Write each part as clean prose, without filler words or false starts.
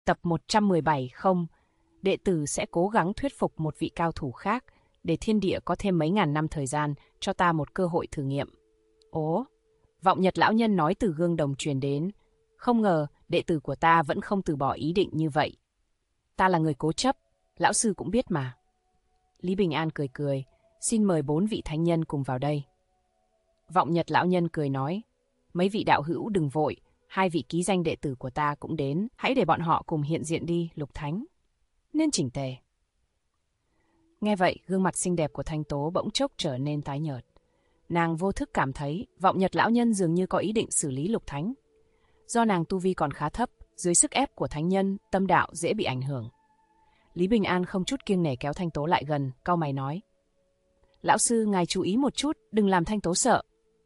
Tập 117 không, đệ tử sẽ cố gắng thuyết phục một vị cao thủ khác, để thiên địa có thêm mấy ngàn năm thời gian, cho ta một cơ hội thử nghiệm. Ố, vọng Nhật lão nhân nói từ gương đồng truyền đến. Không ngờ, đệ tử của ta vẫn không từ bỏ ý định như vậy. Ta là người cố chấp, lão sư cũng biết mà. Lý Bình An cười cười, xin mời 4 vị thánh nhân cùng vào đây. Vọng Nhật lão nhân cười nói, mấy vị đạo hữu đừng vội, 2 vị ký danh đệ tử của ta cũng đến, hãy để bọn họ cùng hiện diện đi, Lục Thánh. Nên chỉnh tề. Nghe vậy, gương mặt xinh đẹp của Thanh Tố bỗng chốc trở nên tái nhợt. Nàng vô thức cảm thấy Vọng Nhật lão nhân dường như có ý định xử lý Lục Thánh. Do nàng tu vi còn khá thấp, dưới sức ép của thánh nhân, tâm đạo dễ bị ảnh hưởng. Lý Bình An không chút kiêng nể kéo Thanh Tố lại gần, cau mày nói. Lão sư, ngài chú ý một chút, đừng làm Thanh Tố sợ.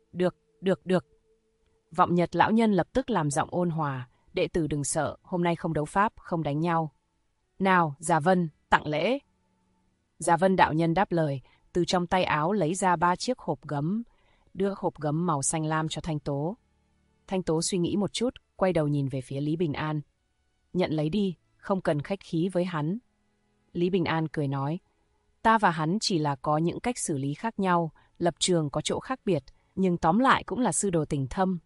Được. Vọng Nhật lão nhân lập tức làm giọng ôn hòa, đệ tử đừng sợ, hôm nay không đấu pháp, không đánh nhau. Nào, Già Vân, tặng lễ. Già Vân đạo nhân đáp lời, từ trong tay áo lấy ra 3 chiếc hộp gấm, đưa hộp gấm màu xanh lam cho Thanh Tố. Thanh Tố suy nghĩ một chút, quay đầu nhìn về phía Lý Bình An. Nhận lấy đi, không cần khách khí với hắn. Lý Bình An cười nói, ta và hắn chỉ là có những cách xử lý khác nhau, lập trường có chỗ khác biệt, nhưng tóm lại cũng là sư đồ tình thâm.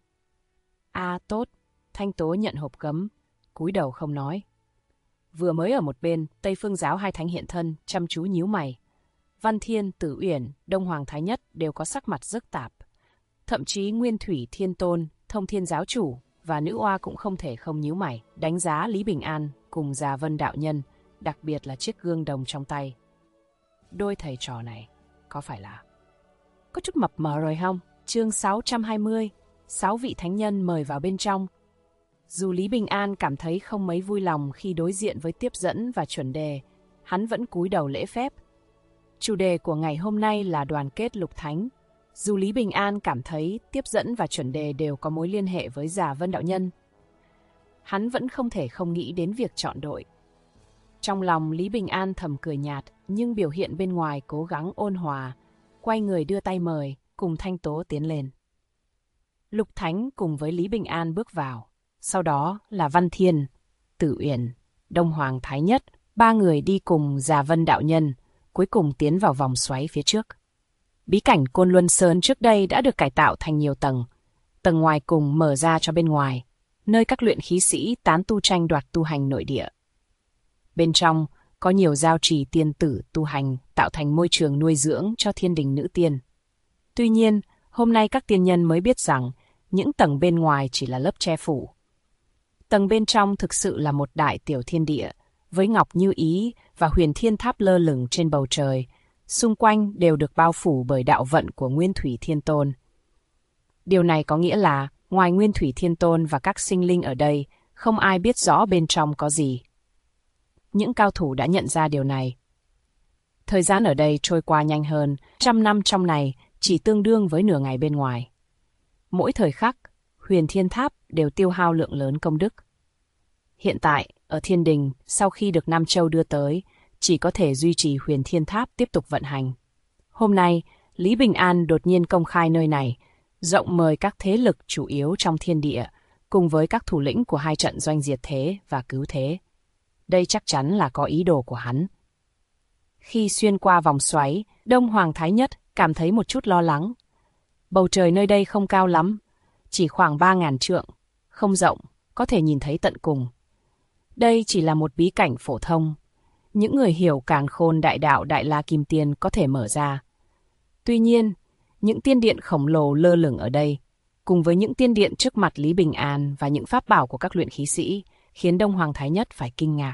Tốt. Thanh Tố nhận hộp gấm, cúi đầu không nói. Vừa mới ở một bên, Tây Phương giáo 2 thánh hiện thân, chăm chú nhíu mày. Văn Thiên, Tử Uyển, Đông Hoàng Thái Nhất đều có sắc mặt rất tạp. Thậm chí Nguyên Thủy Thiên Tôn, Thông Thiên giáo chủ và Nữ Oa cũng không thể không nhíu mày, đánh giá Lý Bình An cùng Già Vân đạo nhân, đặc biệt là chiếc gương đồng trong tay. Đôi thầy trò này, có phải là có chút mập mờ rồi không? Chương 620, 6 vị thánh nhân mời vào bên trong. Dù Lý Bình An cảm thấy không mấy vui lòng khi đối diện với tiếp dẫn và chuẩn đề, hắn vẫn cúi đầu lễ phép. Chủ đề của ngày hôm nay là đoàn kết lục thánh. Dù Lý Bình An cảm thấy tiếp dẫn và chuẩn đề đều có mối liên hệ với Già Vân đạo nhân, hắn vẫn không thể không nghĩ đến việc chọn đội. Trong lòng Lý Bình An thầm cười nhạt, nhưng biểu hiện bên ngoài cố gắng ôn hòa, quay người đưa tay mời, cùng Thanh Tố tiến lên. Lục Thánh cùng với Lý Bình An bước vào, sau đó là Văn Thiên, Tử Uyển, Đông Hoàng Thái Nhất, 3 người đi cùng Già Vân đạo nhân, cuối cùng tiến vào vòng xoáy phía trước. Bí cảnh Côn Luân Sơn trước đây đã được cải tạo thành nhiều tầng. Tầng ngoài cùng mở ra cho bên ngoài, nơi các luyện khí sĩ tán tu tranh đoạt tu hành nội địa. Bên trong có nhiều giao trì tiên tử tu hành, tạo thành môi trường nuôi dưỡng cho thiên đình nữ tiên. Tuy nhiên, hôm nay các tiên nhân mới biết rằng những tầng bên ngoài chỉ là lớp che phủ. Tầng bên trong thực sự là một đại tiểu thiên địa, với ngọc như ý và huyền thiên tháp lơ lửng trên bầu trời, xung quanh đều được bao phủ bởi đạo vận của Nguyên Thủy Thiên Tôn. Điều này có nghĩa là, ngoài Nguyên Thủy Thiên Tôn và các sinh linh ở đây, không ai biết rõ bên trong có gì. Những cao thủ đã nhận ra điều này. Thời gian ở đây trôi qua nhanh hơn, 100 năm trong này chỉ tương đương với nửa ngày bên ngoài. Mỗi thời khắc, huyền thiên tháp đều tiêu hao lượng lớn công đức. Hiện tại, ở thiên đình, sau khi được Nam Châu đưa tới, chỉ có thể duy trì huyền thiên tháp tiếp tục vận hành. Hôm nay, Lý Bình An đột nhiên công khai nơi này, rộng mời các thế lực chủ yếu trong thiên địa, cùng với các thủ lĩnh của 2 trận doanh diệt thế và cứu thế. Đây chắc chắn là có ý đồ của hắn. Khi xuyên qua vòng xoáy, Đông Hoàng Thái Nhất cảm thấy một chút lo lắng. Bầu trời nơi đây không cao lắm, chỉ khoảng 3.000 trượng, không rộng, có thể nhìn thấy tận cùng. Đây chỉ là một bí cảnh phổ thông. Những người hiểu càn khôn đại đạo Đại La Kim Tiên có thể mở ra. Tuy nhiên, những tiên điện khổng lồ lơ lửng ở đây, cùng với những tiên điện trước mặt Lý Bình An và những pháp bảo của các luyện khí sĩ, khiến Đông Hoàng Thái Nhất phải kinh ngạc.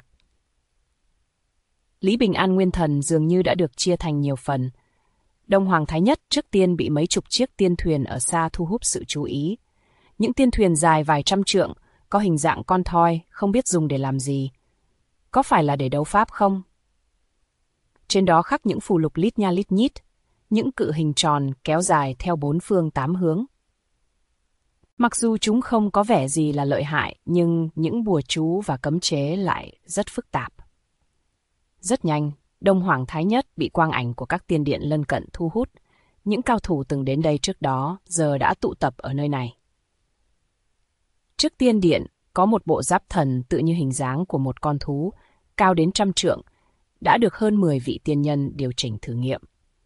Lý Bình An nguyên thần dường như đã được chia thành nhiều phần. Đông Hoàng Thái Nhất trước tiên bị mấy chục chiếc tiên thuyền ở xa thu hút sự chú ý. Những tiên thuyền dài vài trăm trượng, có hình dạng con thoi, không biết dùng để làm gì. Có phải là để đấu pháp không? Trên đó khắc những phù lục lít nha lít nhít, những cự hình tròn kéo dài theo 4 phương 8 hướng. Mặc dù chúng không có vẻ gì là lợi hại, nhưng những bùa chú và cấm chế lại rất phức tạp. Rất nhanh, Đông Hoàng Thái Nhất bị quang ảnh của các tiên điện lân cận thu hút. Những cao thủ từng đến đây trước đó giờ đã tụ tập ở nơi này. Trước tiên điện có một bộ giáp thần tự như hình dáng của một con thú, cao đến 100 trượng, đã được hơn 10 vị tiên nhân điều chỉnh thử nghiệm.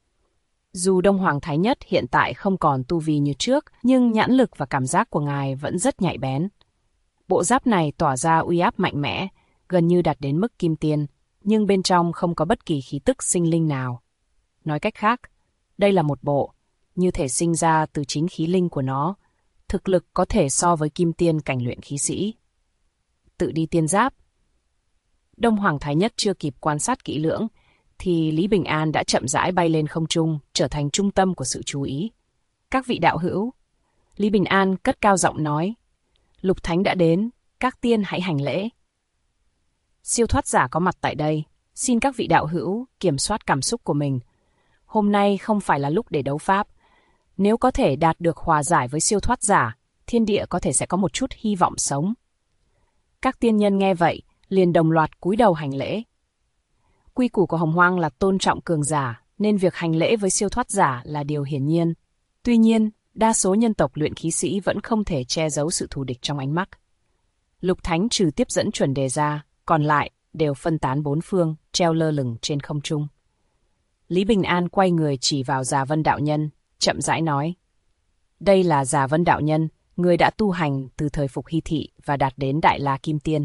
Dù Đông Hoàng Thái Nhất hiện tại không còn tu vi như trước, nhưng nhãn lực và cảm giác của ngài vẫn rất nhạy bén. Bộ giáp này tỏa ra uy áp mạnh mẽ, gần như đạt đến mức kim tiên, nhưng bên trong không có bất kỳ khí tức sinh linh nào. Nói cách khác, đây là một bộ, như thể sinh ra từ chính khí linh của nó, thực lực có thể so với kim tiên cảnh luyện khí sĩ. Tự đi tiên giáp. Đông Hoàng Thái Nhất chưa kịp quan sát kỹ lưỡng, thì Lý Bình An đã chậm rãi bay lên không trung, trở thành trung tâm của sự chú ý. Các vị đạo hữu, Lý Bình An cất cao giọng nói, Lục Thánh đã đến, các tiên hãy hành lễ. Siêu thoát giả có mặt tại đây, xin các vị đạo hữu kiểm soát cảm xúc của mình. Hôm nay không phải là lúc để đấu pháp. Nếu có thể đạt được hòa giải với siêu thoát giả, thiên địa có thể sẽ có một chút hy vọng sống. Các tiên nhân nghe vậy, liền đồng loạt cúi đầu hành lễ. Quy củ của Hồng Hoang là tôn trọng cường giả, nên việc hành lễ với siêu thoát giả là điều hiển nhiên. Tuy nhiên, đa số nhân tộc luyện khí sĩ vẫn không thể che giấu sự thù địch trong ánh mắt. Lục Thánh trừ tiếp dẫn chuẩn đề ra, còn lại đều phân tán bốn phương, treo lơ lửng trên không trung. Lý Bình An quay người chỉ vào Già Vân đạo nhân, chậm rãi nói. Đây là Già Vân đạo nhân, người đã tu hành từ thời Phục Hy Thị và đạt đến Đại La Kim Tiên.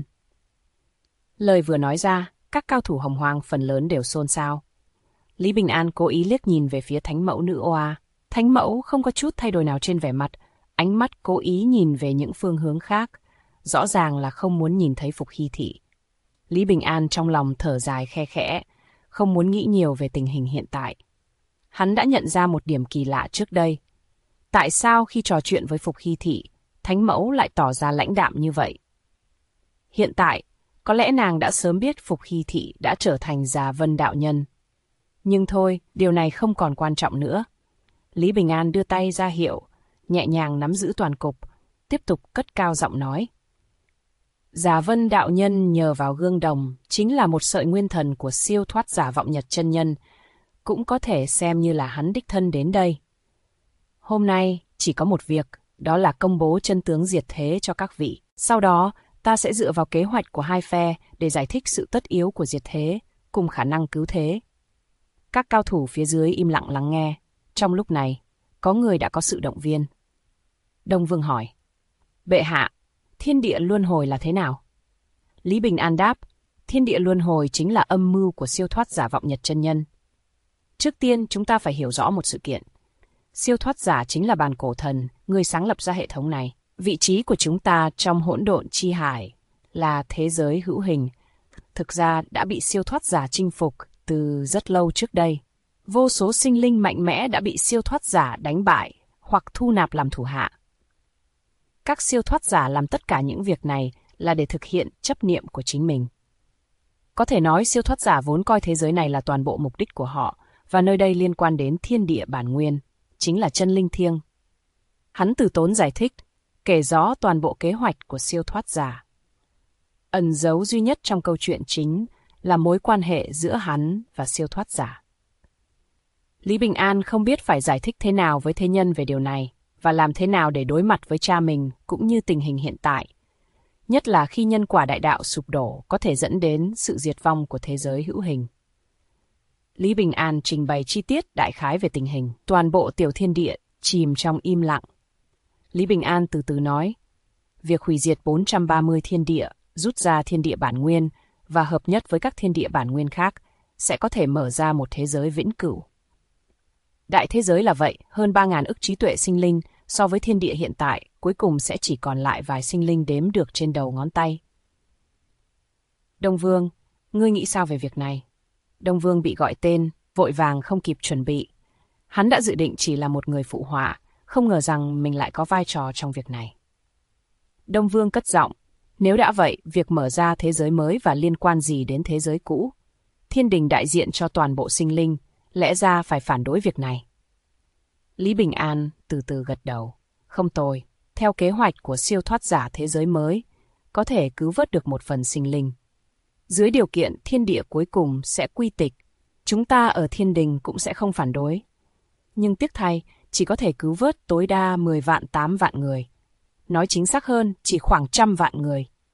Lời vừa nói ra, các cao thủ Hồng Hoang phần lớn đều xôn xao. Lý Bình An cố ý liếc nhìn về phía Thánh Mẫu Nữ Oa. Thánh Mẫu không có chút thay đổi nào trên vẻ mặt, ánh mắt cố ý nhìn về những phương hướng khác, rõ ràng là không muốn nhìn thấy Phục Hy Thị. Lý Bình An trong lòng thở dài khe khẽ, không muốn nghĩ nhiều về tình hình hiện tại. Hắn đã nhận ra một điểm kỳ lạ trước đây. Tại sao khi trò chuyện với Phục Hy Thị, Thánh Mẫu lại tỏ ra lãnh đạm như vậy? Hiện tại, có lẽ nàng đã sớm biết Phục Hy Thị đã trở thành Già Vân đạo nhân. Nhưng thôi, điều này không còn quan trọng nữa. Lý Bình An đưa tay ra hiệu, nhẹ nhàng nắm giữ toàn cục, tiếp tục cất cao giọng nói. Già Vân đạo nhân nhờ vào gương đồng chính là một sợi nguyên thần của siêu thoát giả Vọng Nhật chân nhân, cũng có thể xem như là hắn đích thân đến đây. Hôm nay chỉ có một việc, đó là công bố chân tướng diệt thế cho các vị. Sau đó, ta sẽ dựa vào kế hoạch của hai phe để giải thích sự tất yếu của diệt thế, cùng khả năng cứu thế. Các cao thủ phía dưới im lặng lắng nghe. Trong lúc này, có người đã có sự động viên. Đông Vương hỏi, bệ hạ, thiên địa luân hồi là thế nào? Lý Bình An đáp, thiên địa luân hồi chính là âm mưu của siêu thoát giả Vọng Nhật chân nhân. Trước tiên, chúng ta phải hiểu rõ một sự kiện. Siêu thoát giả chính là bàn cổ thần, người sáng lập ra hệ thống này. Vị trí của chúng ta trong hỗn độn chi hải là thế giới hữu hình, thực ra đã bị siêu thoát giả chinh phục từ rất lâu trước đây. Vô số sinh linh mạnh mẽ đã bị siêu thoát giả đánh bại hoặc thu nạp làm thủ hạ. Các siêu thoát giả làm tất cả những việc này là để thực hiện chấp niệm của chính mình. Có thể nói siêu thoát giả vốn coi thế giới này là toàn bộ mục đích của họ, và nơi đây liên quan đến thiên địa bản nguyên, chính là chân linh thiêng. Hắn từ tốn giải thích, kể rõ toàn bộ kế hoạch của siêu thoát giả. Ẩn dấu duy nhất trong câu chuyện chính là mối quan hệ giữa hắn và siêu thoát giả. Lý Bình An không biết phải giải thích thế nào với thế nhân về điều này, và làm thế nào để đối mặt với cha mình cũng như tình hình hiện tại. Nhất là khi nhân quả đại đạo sụp đổ có thể dẫn đến sự diệt vong của thế giới hữu hình. Lý Bình An trình bày chi tiết đại khái về tình hình, toàn bộ tiểu thiên địa chìm trong im lặng. Lý Bình An từ từ nói, việc hủy diệt 430 thiên địa, rút ra thiên địa bản nguyên và hợp nhất với các thiên địa bản nguyên khác sẽ có thể mở ra một thế giới vĩnh cửu. Đại thế giới là vậy, hơn 3.000 ức trí tuệ sinh linh, so với thiên địa hiện tại, cuối cùng sẽ chỉ còn lại vài sinh linh đếm được trên đầu ngón tay. Đông Vương, ngươi nghĩ sao về việc này? Đông Vương bị gọi tên, vội vàng không kịp chuẩn bị. Hắn đã dự định chỉ là một người phụ họa, không ngờ rằng mình lại có vai trò trong việc này. Đông Vương cất giọng, nếu đã vậy, việc mở ra thế giới mới và liên quan gì đến thế giới cũ? Thiên đình đại diện cho toàn bộ sinh linh, lẽ ra phải phản đối việc này. Lý Bình An từ từ gật đầu. Không tồi, theo kế hoạch của siêu thoát giả thế giới mới, có thể cứu vớt được một phần sinh linh. Dưới điều kiện thiên địa cuối cùng sẽ quy tịch, chúng ta ở thiên đình cũng sẽ không phản đối. Nhưng tiếc thay, chỉ có thể cứu vớt tối đa 10 vạn 8 vạn người. Nói chính xác hơn, chỉ khoảng 100 vạn người.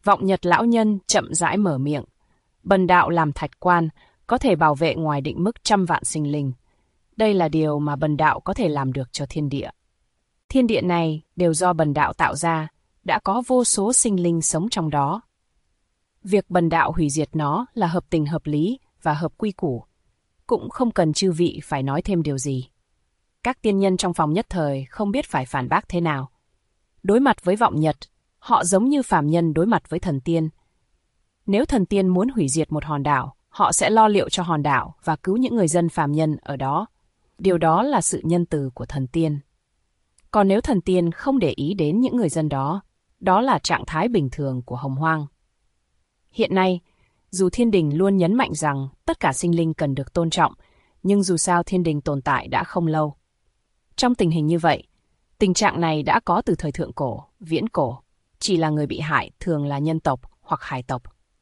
Vọng Nhật lão nhân chậm rãi mở miệng. Bần đạo làm thạch quan, có thể bảo vệ ngoài định mức trăm vạn sinh linh. Đây là điều mà bần đạo có thể làm được cho thiên địa. Thiên địa này đều do bần đạo tạo ra, đã có vô số sinh linh sống trong đó. Việc bần đạo hủy diệt nó là hợp tình hợp lý và hợp quy củ. Cũng không cần chư vị phải nói thêm điều gì. Các tiên nhân trong phòng nhất thời không biết phải phản bác thế nào. Đối mặt với Vọng Nhật, họ giống như phàm nhân đối mặt với thần tiên. Nếu thần tiên muốn hủy diệt một hòn đảo, họ sẽ lo liệu cho hòn đảo và cứu những người dân phàm nhân ở đó. Điều đó là sự nhân từ của thần tiên. Còn nếu thần tiên không để ý đến những người dân đó, đó là trạng thái bình thường của hồng hoang. Hiện nay, dù thiên đình luôn nhấn mạnh rằng tất cả sinh linh cần được tôn trọng, nhưng dù sao thiên đình tồn tại đã không lâu. Trong tình hình như vậy, tình trạng này đã có từ thời thượng cổ, viễn cổ, chỉ là người bị hại thường là nhân tộc hoặc hải tộc.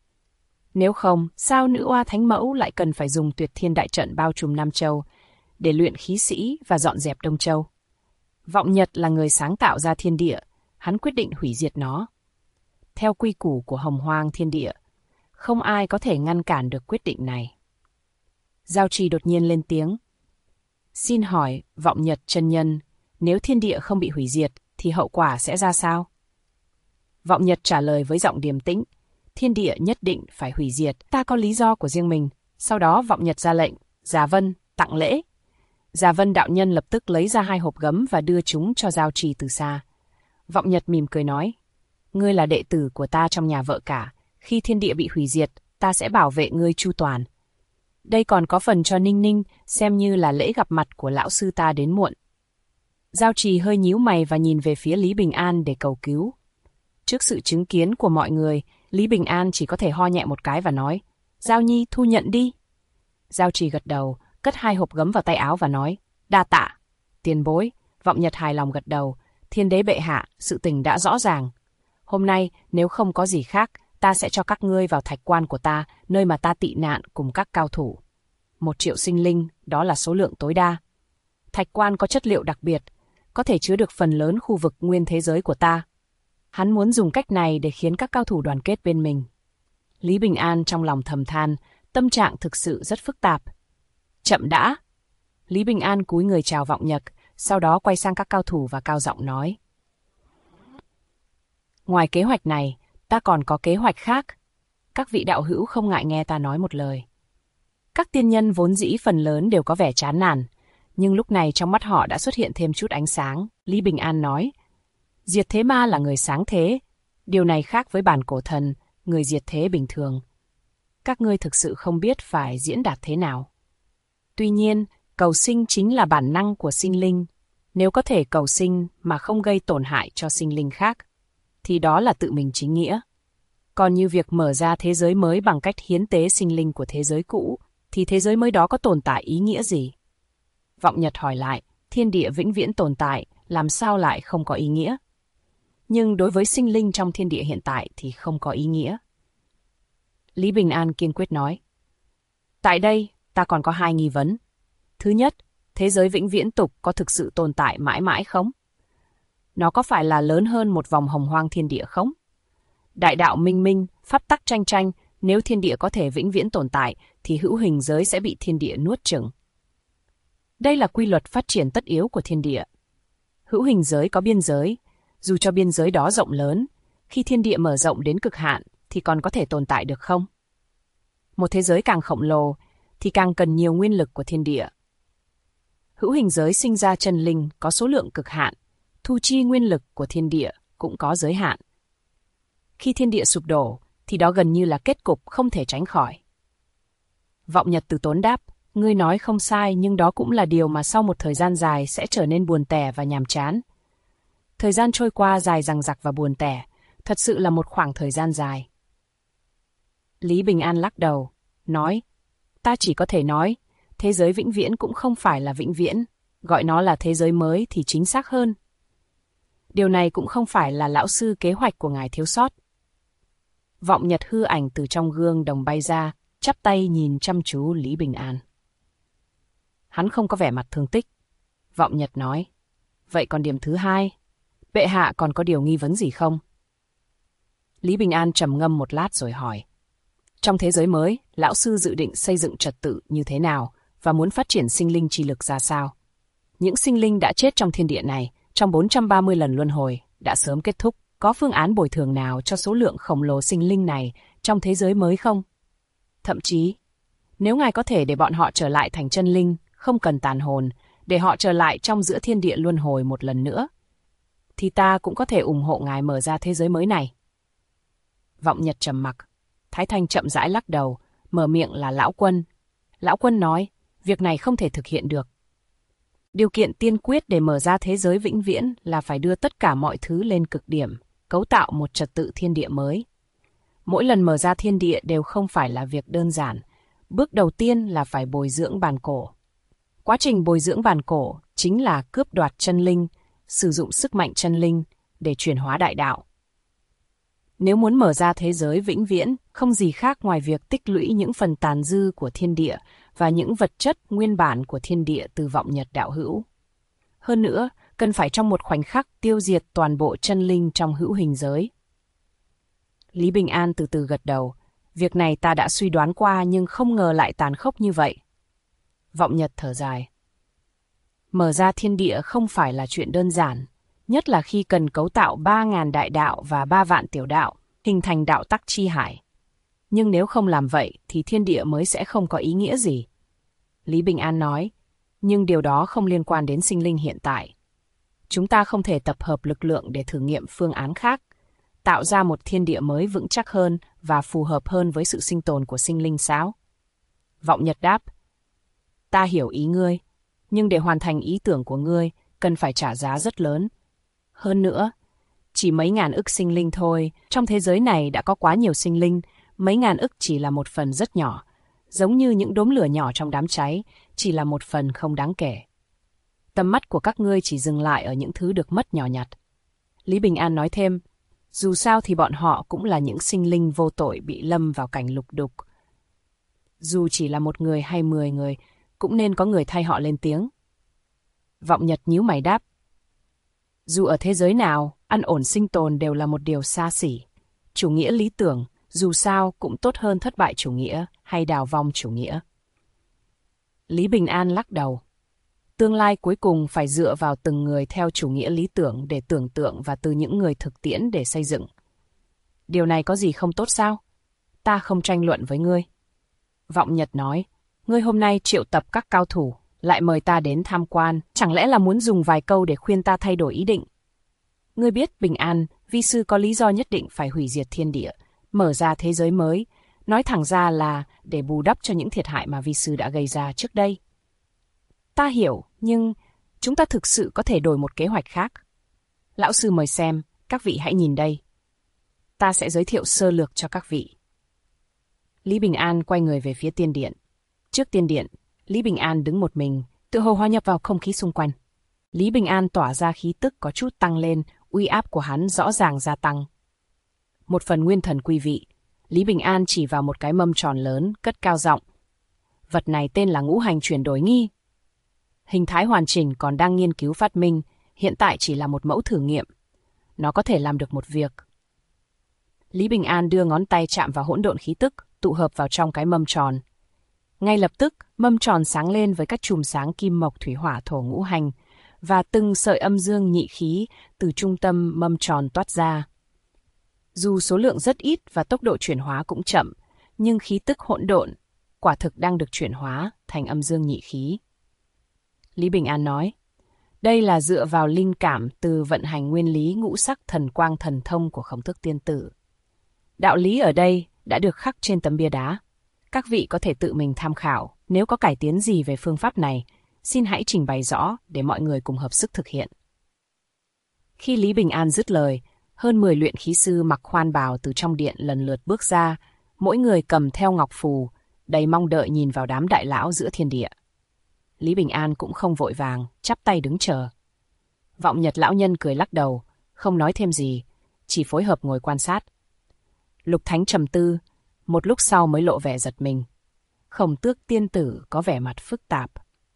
Nếu không, sao nữ oa thánh mẫu lại cần phải dùng tuyệt thiên đại trận bao trùm Nam Châu để luyện khí sĩ và dọn dẹp Đông Châu? Vọng Nhật là người sáng tạo ra thiên địa, hắn quyết định hủy diệt nó. Theo quy củ của hồng hoang thiên địa, không ai có thể ngăn cản được quyết định này. Giao Trì đột nhiên lên tiếng. Xin hỏi, Vọng Nhật chân nhân, nếu thiên địa không bị hủy diệt, thì hậu quả sẽ ra sao? Vọng Nhật trả lời với giọng điềm tĩnh. Thiên địa nhất định phải hủy diệt, ta có lý do của riêng mình. Sau đó Vọng Nhật ra lệnh, Già Vân, tặng lễ. Già Vân đạo nhân lập tức lấy ra 2 hộp gấm và đưa chúng cho Giao Trì từ xa. Vọng Nhật mỉm cười nói, ngươi là đệ tử của ta trong nhà vợ cả, khi thiên địa bị hủy diệt, ta sẽ bảo vệ ngươi chu toàn. Đây còn có phần cho Ninh Ninh, xem như là lễ gặp mặt của lão sư ta đến muộn. Giao Trì hơi nhíu mày và nhìn về phía Lý Bình An để cầu cứu. Trước sự chứng kiến của mọi người, Lý Bình An chỉ có thể ho nhẹ một cái và nói, Giao Nhi thu nhận đi. Giao Trì gật đầu, cất 2 hộp gấm vào tay áo và nói, đa tạ. Tiền bối. Vọng Nhật hài lòng gật đầu, thiên đế bệ hạ, sự tình đã rõ ràng. Hôm nay, nếu không có gì khác, ta sẽ cho các ngươi vào thạch quan của ta, nơi mà ta tị nạn cùng các cao thủ. 1 triệu sinh linh, đó là số lượng tối đa. Thạch quan có chất liệu đặc biệt, có thể chứa được phần lớn khu vực nguyên thế giới của ta. Hắn muốn dùng cách này để khiến các cao thủ đoàn kết bên mình. Lý Bình An trong lòng thầm than, tâm trạng thực sự rất phức tạp. Chậm đã. Lý Bình An cúi người chào Vọng Nhật, sau đó quay sang các cao thủ và cao giọng nói. Ngoài kế hoạch này, ta còn có kế hoạch khác. Các vị đạo hữu không ngại nghe ta nói một lời. Các tiên nhân vốn dĩ phần lớn đều có vẻ chán nản, nhưng lúc này trong mắt họ đã xuất hiện thêm chút ánh sáng. Lý Bình An nói, Diệt Thế Ma là người sáng thế. Điều này khác với bản cổ thần, người diệt thế bình thường. Các ngươi thực sự không biết phải diễn đạt thế nào. Tuy nhiên, cầu sinh chính là bản năng của sinh linh. Nếu có thể cầu sinh mà không gây tổn hại cho sinh linh khác, thì đó là tự mình chính nghĩa. Còn như việc mở ra thế giới mới bằng cách hiến tế sinh linh của thế giới cũ, thì thế giới mới đó có tồn tại ý nghĩa gì? Vọng Nhật hỏi lại, thiên địa vĩnh viễn tồn tại, làm sao lại không có ý nghĩa? Nhưng đối với sinh linh trong thiên địa hiện tại thì không có ý nghĩa. Lý Bình An kiên quyết nói. Tại đây, ta còn có 2 nghi vấn. Thứ nhất, thế giới vĩnh viễn tục có thực sự tồn tại mãi mãi không? Nó có phải là lớn hơn một vòng hồng hoang thiên địa không? Đại đạo minh minh, pháp tắc tranh tranh, nếu thiên địa có thể vĩnh viễn tồn tại, thì hữu hình giới sẽ bị thiên địa nuốt chửng. Đây là quy luật phát triển tất yếu của thiên địa. Hữu hình giới có biên giới, dù cho biên giới đó rộng lớn, khi thiên địa mở rộng đến cực hạn, thì còn có thể tồn tại được không? Một thế giới càng khổng lồ, thì càng cần nhiều nguyên lực của thiên địa. Hữu hình giới sinh ra chân linh có số lượng cực hạn, thu chi nguyên lực của thiên địa cũng có giới hạn. Khi thiên địa sụp đổ, thì đó gần như là kết cục không thể tránh khỏi. Vọng Nhật từ tốn đáp, ngươi nói không sai, nhưng đó cũng là điều mà sau một thời gian dài sẽ trở nên buồn tẻ và nhàm chán. Thời gian trôi qua dài dằng dặc và buồn tẻ, thật sự là một khoảng thời gian dài. Lý Bình An lắc đầu, nói, ta chỉ có thể nói, thế giới vĩnh viễn cũng không phải là vĩnh viễn, gọi nó là thế giới mới thì chính xác hơn. Điều này cũng không phải là lão sư kế hoạch của ngài thiếu sót. Vọng Nhật hư ảnh từ trong gương đồng bay ra, chắp tay nhìn chăm chú Lý Bình An. Hắn không có vẻ mặt thương tích. Vọng Nhật nói, vậy còn điểm thứ 2, bệ hạ còn có điều nghi vấn gì không? Lý Bình An trầm ngâm một lát rồi hỏi. Trong thế giới mới, lão sư dự định xây dựng trật tự như thế nào và muốn phát triển sinh linh chi lực ra sao? Những sinh linh đã chết trong thiên địa này, trong 430 lần luân hồi, đã sớm kết thúc. Có phương án bồi thường nào cho số lượng khổng lồ sinh linh này trong thế giới mới không? Thậm chí, nếu ngài có thể để bọn họ trở lại thành chân linh, không cần tàn hồn, để họ trở lại trong giữa thiên địa luân hồi một lần nữa, thì ta cũng có thể ủng hộ ngài mở ra thế giới mới này. Vọng Nhật trầm mặc. Thái Thanh chậm rãi lắc đầu, mở miệng là Lão Quân. Lão Quân nói, việc này không thể thực hiện được. Điều kiện tiên quyết để mở ra thế giới vĩnh viễn là phải đưa tất cả mọi thứ lên cực điểm, cấu tạo một trật tự thiên địa mới. Mỗi lần mở ra thiên địa đều không phải là việc đơn giản. Bước đầu tiên là phải bồi dưỡng bàn cổ. Quá trình bồi dưỡng bàn cổ chính là cướp đoạt chân linh, sử dụng sức mạnh chân linh để chuyển hóa đại đạo. Nếu muốn mở ra thế giới vĩnh viễn, không gì khác ngoài việc tích lũy những phần tàn dư của thiên địa và những vật chất nguyên bản của thiên địa từ vọng nhật đạo hữu. Hơn nữa, cần phải trong một khoảnh khắc tiêu diệt toàn bộ chân linh trong hữu hình giới. Lý Bình An từ từ gật đầu. Việc này ta đã suy đoán qua nhưng không ngờ lại tàn khốc như vậy. Vọng Nhật thở dài. Mở ra thiên địa không phải là chuyện đơn giản, nhất là khi cần cấu tạo 3.000 đại đạo và 3 vạn tiểu đạo, hình thành đạo tắc chi hải. Nhưng nếu không làm vậy thì thiên địa mới sẽ không có ý nghĩa gì. Lý Bình An nói, nhưng điều đó không liên quan đến sinh linh hiện tại. Chúng ta không thể tập hợp lực lượng để thử nghiệm phương án khác, tạo ra một thiên địa mới vững chắc hơn và phù hợp hơn với sự sinh tồn của sinh linh sao? Vọng Nhật đáp, ta hiểu ý ngươi, nhưng để hoàn thành ý tưởng của ngươi, cần phải trả giá rất lớn. Hơn nữa, chỉ mấy ngàn ức sinh linh thôi, trong thế giới này đã có quá nhiều sinh linh, mấy ngàn ức chỉ là một phần rất nhỏ, giống như những đốm lửa nhỏ trong đám cháy, chỉ là một phần không đáng kể. Tầm mắt của các ngươi chỉ dừng lại ở những thứ được mất nhỏ nhặt. Lý Bình An nói thêm, dù sao thì bọn họ cũng là những sinh linh vô tội bị lâm vào cảnh lục đục. Dù chỉ là một người hay 10 người, cũng nên có người thay họ lên tiếng. Vọng Nhật nhíu mày đáp, dù ở thế giới nào, ăn ổn sinh tồn đều là một điều xa xỉ. Chủ nghĩa lý tưởng, dù sao cũng tốt hơn thất bại chủ nghĩa hay đào vong chủ nghĩa. Lý Bình An lắc đầu. Tương lai cuối cùng phải dựa vào từng người theo chủ nghĩa lý tưởng để tưởng tượng và từ những người thực tiễn để xây dựng. Điều này có gì không tốt sao? Ta không tranh luận với ngươi. Vọng Nhật nói, ngươi hôm nay triệu tập các cao thủ, lại mời ta đến tham quan, chẳng lẽ là muốn dùng vài câu để khuyên ta thay đổi ý định? Ngươi biết Bình An, vi sư có lý do nhất định phải hủy diệt thiên địa, mở ra thế giới mới, nói thẳng ra là để bù đắp cho những thiệt hại mà vi sư đã gây ra trước đây. Ta hiểu, nhưng chúng ta thực sự có thể đổi một kế hoạch khác. Lão sư mời xem, các vị hãy nhìn đây. Ta sẽ giới thiệu sơ lược cho các vị. Lý Bình An quay người về phía tiên điện. Trước tiên điện, Lý Bình An đứng một mình, tựa hồ hòa nhập vào không khí xung quanh. Lý Bình An tỏa ra khí tức có chút tăng lên, uy áp của hắn rõ ràng gia tăng. Một phần nguyên thần quý vị, Lý Bình An chỉ vào một cái mâm tròn lớn, cất cao giọng. Vật này tên là ngũ hành chuyển đổi nghi. Hình thái hoàn chỉnh còn đang nghiên cứu phát minh, hiện tại chỉ là một mẫu thử nghiệm. Nó có thể làm được một việc. Lý Bình An đưa ngón tay chạm vào hỗn độn khí tức, tụ hợp vào trong cái mâm tròn. Ngay lập tức, mâm tròn sáng lên với các chùm sáng kim mộc thủy hỏa thổ ngũ hành, và từng sợi âm dương nhị khí từ trung tâm mâm tròn toát ra. Dù số lượng rất ít và tốc độ chuyển hóa cũng chậm, nhưng khí tức hỗn độn quả thực đang được chuyển hóa thành âm dương nhị khí. Lý Bình An nói, đây là dựa vào linh cảm từ vận hành nguyên lý ngũ sắc thần quang thần thông của Khổng Tước Tiên Tử. Đạo lý ở đây đã được khắc trên tấm bia đá. Các vị có thể tự mình tham khảo, nếu có cải tiến gì về phương pháp này, xin hãy trình bày rõ để mọi người cùng hợp sức thực hiện. Khi Lý Bình An dứt lời, hơn 10 luyện khí sư mặc khoan bào từ trong điện lần lượt bước ra, mỗi người cầm theo ngọc phù, đầy mong đợi nhìn vào đám đại lão giữa thiên địa. Lý Bình An cũng không vội vàng, chắp tay đứng chờ. Vọng Nhật lão nhân cười lắc đầu, không nói thêm gì, chỉ phối hợp ngồi quan sát. Lục Thánh trầm tư, một lúc sau mới lộ vẻ giật mình. Khổng Tước Tiên Tử có vẻ mặt phức tạp.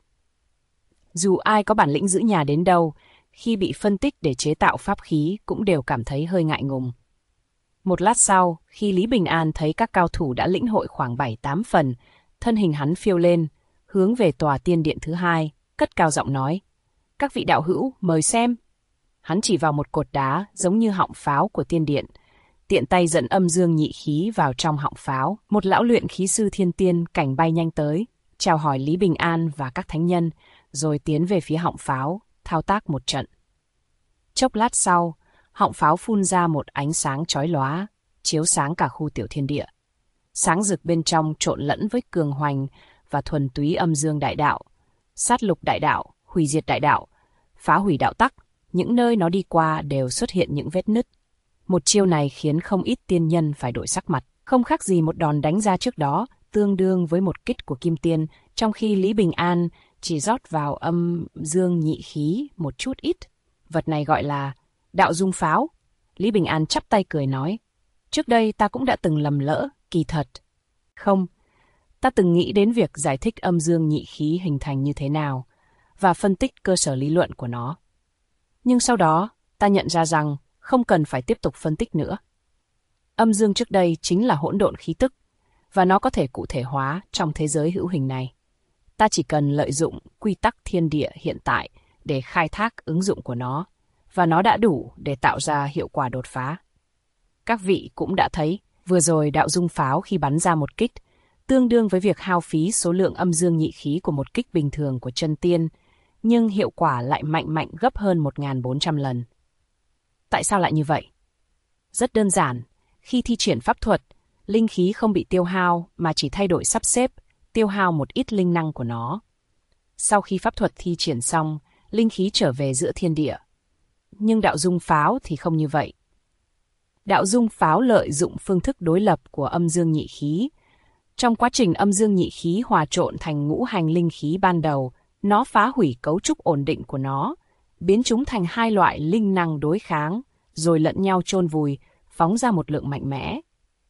Dù ai có bản lĩnh giữ nhà đến đâu, khi bị phân tích để chế tạo pháp khí cũng đều cảm thấy hơi ngại ngùng. Một lát sau, khi Lý Bình An thấy các cao thủ đã lĩnh hội khoảng 7-8 phần, thân hình hắn phiêu lên, hướng về tòa tiên điện thứ hai, cất cao giọng nói: "Các vị đạo hữu, mời xem." Hắn chỉ vào một cột đá giống như họng pháo của tiên điện, tiện tay dẫn âm dương nhị khí vào trong họng pháo. Một lão luyện khí sư thiên tiên cảnh bay nhanh tới, chào hỏi Lý Bình An và các thánh nhân, rồi tiến về phía họng pháo, thao tác một trận. Chốc lát sau, họng pháo phun ra một ánh sáng chói lóa, chiếu sáng cả khu tiểu thiên địa. Sáng rực bên trong trộn lẫn với cường hoành và thuần túy âm dương đại đạo, sát lục đại đạo, hủy diệt đại đạo, phá hủy đạo tắc. Những nơi nó đi qua đều xuất hiện những vết nứt. Một chiêu này khiến không ít tiên nhân phải đổi sắc mặt, không khác gì một đòn đánh ra trước đó, tương đương với một kích của kim tiên, trong khi Lý Bình An chỉ rót vào âm dương nhị khí một chút ít. Vật này gọi là đạo dung pháo. Lý Bình An chắp tay cười nói: "Trước đây ta cũng đã từng lầm lỡ, kỳ thật. Không, ta từng nghĩ đến việc giải thích âm dương nhị khí hình thành như thế nào và phân tích cơ sở lý luận của nó. Nhưng sau đó, ta nhận ra rằng không cần phải tiếp tục phân tích nữa. Âm dương trước đây chính là hỗn độn khí tức, và nó có thể cụ thể hóa trong thế giới hữu hình này. Ta chỉ cần lợi dụng quy tắc thiên địa hiện tại để khai thác ứng dụng của nó, và nó đã đủ để tạo ra hiệu quả đột phá. Các vị cũng đã thấy, vừa rồi đạo dung pháo khi bắn ra một kích, tương đương với việc hao phí số lượng âm dương nhị khí của một kích bình thường của chân tiên, nhưng hiệu quả lại mạnh gấp hơn 1.400 lần. Tại sao lại như vậy? Rất đơn giản, khi thi triển pháp thuật, linh khí không bị tiêu hao mà chỉ thay đổi sắp xếp, tiêu hao một ít linh năng của nó. Sau khi pháp thuật thi triển xong, linh khí trở về giữa thiên địa. Nhưng đạo dung pháo thì không như vậy. Đạo dung pháo lợi dụng phương thức đối lập của âm dương nhị khí. Trong quá trình âm dương nhị khí hòa trộn thành ngũ hành linh khí ban đầu, nó phá hủy cấu trúc ổn định của nó, biến chúng thành hai loại linh năng đối kháng, rồi lẫn nhau chôn vùi, phóng ra một lượng mạnh mẽ.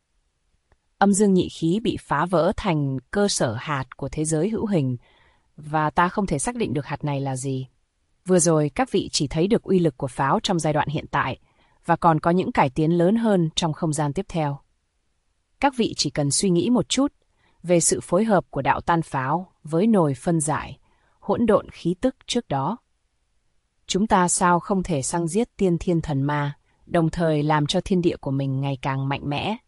Âm dương nhị khí bị phá vỡ thành cơ sở hạt của thế giới hữu hình, và ta không thể xác định được hạt này là gì. Vừa rồi các vị chỉ thấy được uy lực của pháo trong giai đoạn hiện tại, và còn có những cải tiến lớn hơn trong không gian tiếp theo. Các vị chỉ cần suy nghĩ một chút về sự phối hợp của đạo tan pháo với nồi phân giải, hỗn độn khí tức trước đó. Chúng ta sao không thể săn giết tiên thiên thần ma, đồng thời làm cho thiên địa của mình ngày càng mạnh mẽ?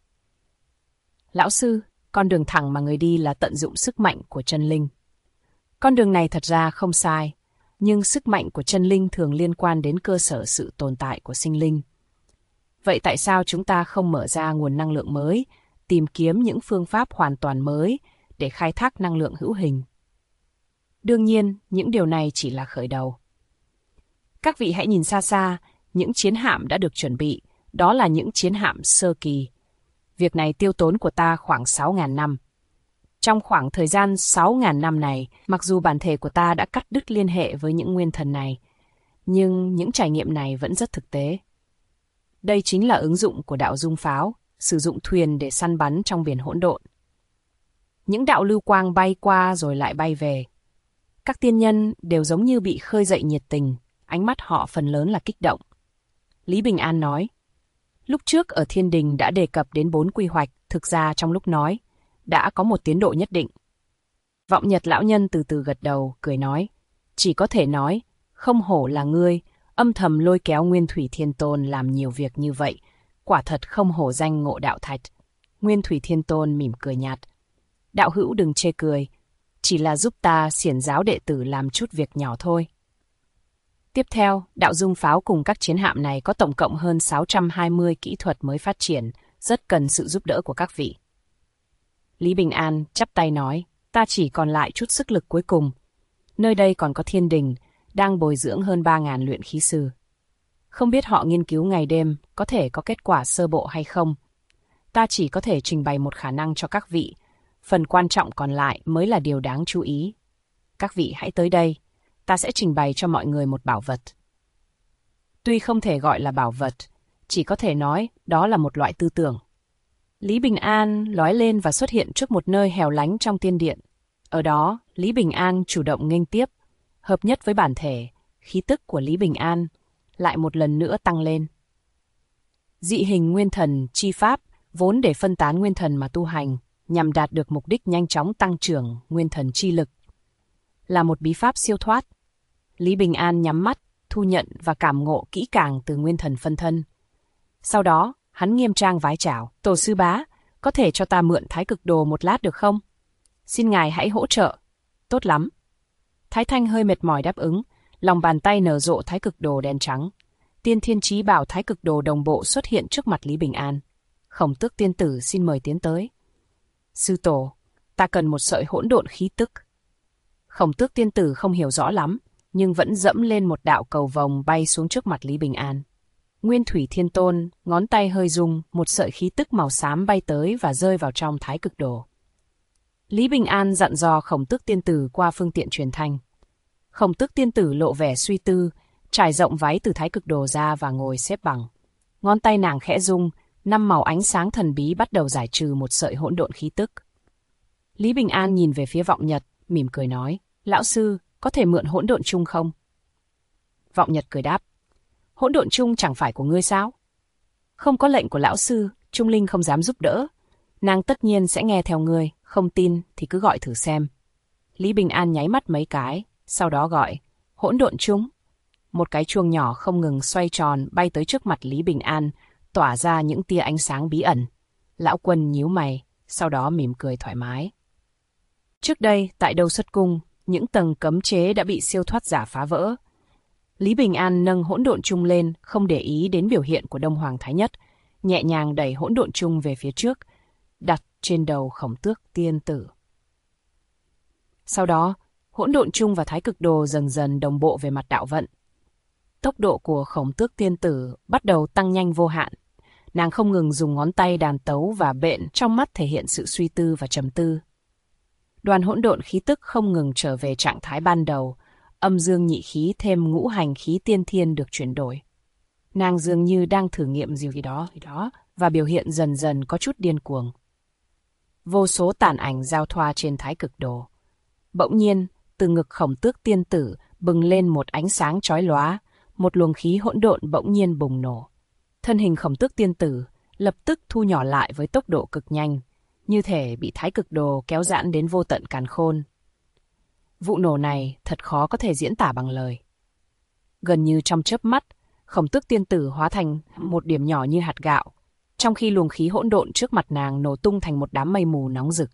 Lão sư, con đường thẳng mà người đi là tận dụng sức mạnh của chân linh. Con đường này thật ra không sai, nhưng sức mạnh của chân linh thường liên quan đến cơ sở sự tồn tại của sinh linh. Vậy tại sao chúng ta không mở ra nguồn năng lượng mới, tìm kiếm những phương pháp hoàn toàn mới để khai thác năng lượng hữu hình? Đương nhiên, những điều này chỉ là khởi đầu. Các vị hãy nhìn xa xa, những chiến hạm đã được chuẩn bị, đó là những chiến hạm sơ kỳ. Việc này tiêu tốn của ta khoảng 6.000 năm. Trong khoảng thời gian 6.000 năm này, mặc dù bản thể của ta đã cắt đứt liên hệ với những nguyên thần này, nhưng những trải nghiệm này vẫn rất thực tế. Đây chính là ứng dụng của đạo dung pháo, sử dụng thuyền để săn bắn trong biển hỗn độn. Những đạo lưu quang bay qua rồi lại bay về. Các tiên nhân đều giống như bị khơi dậy nhiệt tình, ánh mắt họ phần lớn là kích động. Lý Bình An nói, lúc trước ở Thiên Đình đã đề cập đến 4 quy hoạch, thực ra trong lúc nói, đã có một tiến độ nhất định. Vọng Nhật lão nhân từ từ gật đầu, cười nói, chỉ có thể nói, không hổ là ngươi, âm thầm lôi kéo Nguyên Thủy Thiên Tôn làm nhiều việc như vậy, quả thật không hổ danh Ngộ Đạo Thạch. Nguyên Thủy Thiên Tôn mỉm cười nhạt, đạo hữu đừng chê cười, chỉ là giúp ta xiển giáo đệ tử làm chút việc nhỏ thôi. Tiếp theo, đạo dung pháo cùng các chiến hạm này có tổng cộng hơn 620 kỹ thuật mới phát triển, rất cần sự giúp đỡ của các vị. Lý Bình An chắp tay nói, ta chỉ còn lại chút sức lực cuối cùng. Nơi đây còn có Thiên Đình, đang bồi dưỡng hơn 3.000 luyện khí sư. Không biết họ nghiên cứu ngày đêm có thể có kết quả sơ bộ hay không. Ta chỉ có thể trình bày một khả năng cho các vị, phần quan trọng còn lại mới là điều đáng chú ý. Các vị hãy tới đây, ta sẽ trình bày cho mọi người một bảo vật. Tuy không thể gọi là bảo vật, chỉ có thể nói đó là một loại tư tưởng. Lý Bình An lói lên và xuất hiện trước một nơi hẻo lánh trong tiên điện. Ở đó, Lý Bình An chủ động nghênh tiếp, hợp nhất với bản thể, khí tức của Lý Bình An lại một lần nữa tăng lên. Dị hình nguyên thần chi pháp vốn để phân tán nguyên thần mà tu hành, nhằm đạt được mục đích nhanh chóng tăng trưởng nguyên thần chi lực. Là một bí pháp siêu thoát. Lý Bình An nhắm mắt, thu nhận và cảm ngộ kỹ càng từ nguyên thần phân thân. Sau đó, hắn nghiêm trang vái chào. Tổ sư bá, có thể cho ta mượn Thái Cực Đồ một lát được không? Xin ngài hãy hỗ trợ. Tốt lắm. Thái Thanh hơi mệt mỏi đáp ứng, lòng bàn tay nở rộ Thái Cực Đồ đen trắng. Tiên Thiên Chí Bảo Thái Cực Đồ đồng bộ xuất hiện trước mặt Lý Bình An. Khổng Tước tiên tử xin mời tiến tới. Sư tổ, ta cần một sợi hỗn độn khí tức. Khổng Tước tiên tử không hiểu rõ lắm, nhưng vẫn dẫm lên một đạo cầu vồng bay xuống trước mặt Lý Bình An. Nguyên Thủy Thiên Tôn, ngón tay hơi rung, một sợi khí tức màu xám bay tới và rơi vào trong Thái Cực Đồ. Lý Bình An dặn dò Khổng Tước tiên tử qua phương tiện truyền thanh. Khổng Tước tiên tử lộ vẻ suy tư, trải rộng váy từ Thái Cực Đồ ra và ngồi xếp bằng. Ngón tay nàng khẽ rung, 5 màu ánh sáng thần bí bắt đầu giải trừ một sợi hỗn độn khí tức. Lý Bình An nhìn về phía Vọng Nhật, mỉm cười nói, lão sư, có thể mượn hỗn độn chung không? Vọng Nhật cười đáp, hỗn độn chung chẳng phải của ngươi sao? Không có lệnh của lão sư, Trung Linh không dám giúp đỡ. Nàng tất nhiên sẽ nghe theo ngươi, không tin thì cứ gọi thử xem. Lý Bình An nháy mắt mấy cái, sau đó gọi, hỗn độn chung. Một cái chuông nhỏ không ngừng xoay tròn bay tới trước mặt Lý Bình An, tỏa ra những tia ánh sáng bí ẩn. Lão Quân nhíu mày, sau đó mỉm cười thoải mái. Trước đây, tại Đâu Xuất Cung, những tầng cấm chế đã bị siêu thoát giả phá vỡ. Lý Bình An nâng hỗn độn chung lên, không để ý đến biểu hiện của Đông Hoàng Thái Nhất, nhẹ nhàng đẩy hỗn độn chung về phía trước, đặt trên đầu Khổng Tước tiên tử. Sau đó, hỗn độn chung và Thái Cực Đồ dần dần đồng bộ về mặt đạo vận. Tốc độ của Khổng Tước tiên tử bắt đầu tăng nhanh vô hạn. Nàng không ngừng dùng ngón tay đàn tấu và bện, trong mắt thể hiện sự suy tư và trầm tư. Đoàn hỗn độn khí tức không ngừng trở về trạng thái ban đầu, âm dương nhị khí thêm ngũ hành khí tiên thiên được chuyển đổi. Nàng dường như đang thử nghiệm gì đó và biểu hiện dần dần có chút điên cuồng. Vô số tàn ảnh giao thoa trên Thái Cực Đồ. Bỗng nhiên, từ ngực Khổng Tước tiên tử bừng lên một ánh sáng chói lóa, một luồng khí hỗn độn bỗng nhiên bùng nổ. Thân hình Khổng Tước tiên tử lập tức thu nhỏ lại với tốc độ cực nhanh, như thể bị Thái Cực Đồ kéo giãn đến vô tận càn khôn. Vụ nổ này thật khó có thể diễn tả bằng lời. Gần như trong chớp mắt, Khổng Tước tiên tử hóa thành một điểm nhỏ như hạt gạo, trong khi luồng khí hỗn độn trước mặt nàng nổ tung thành một đám mây mù nóng rực.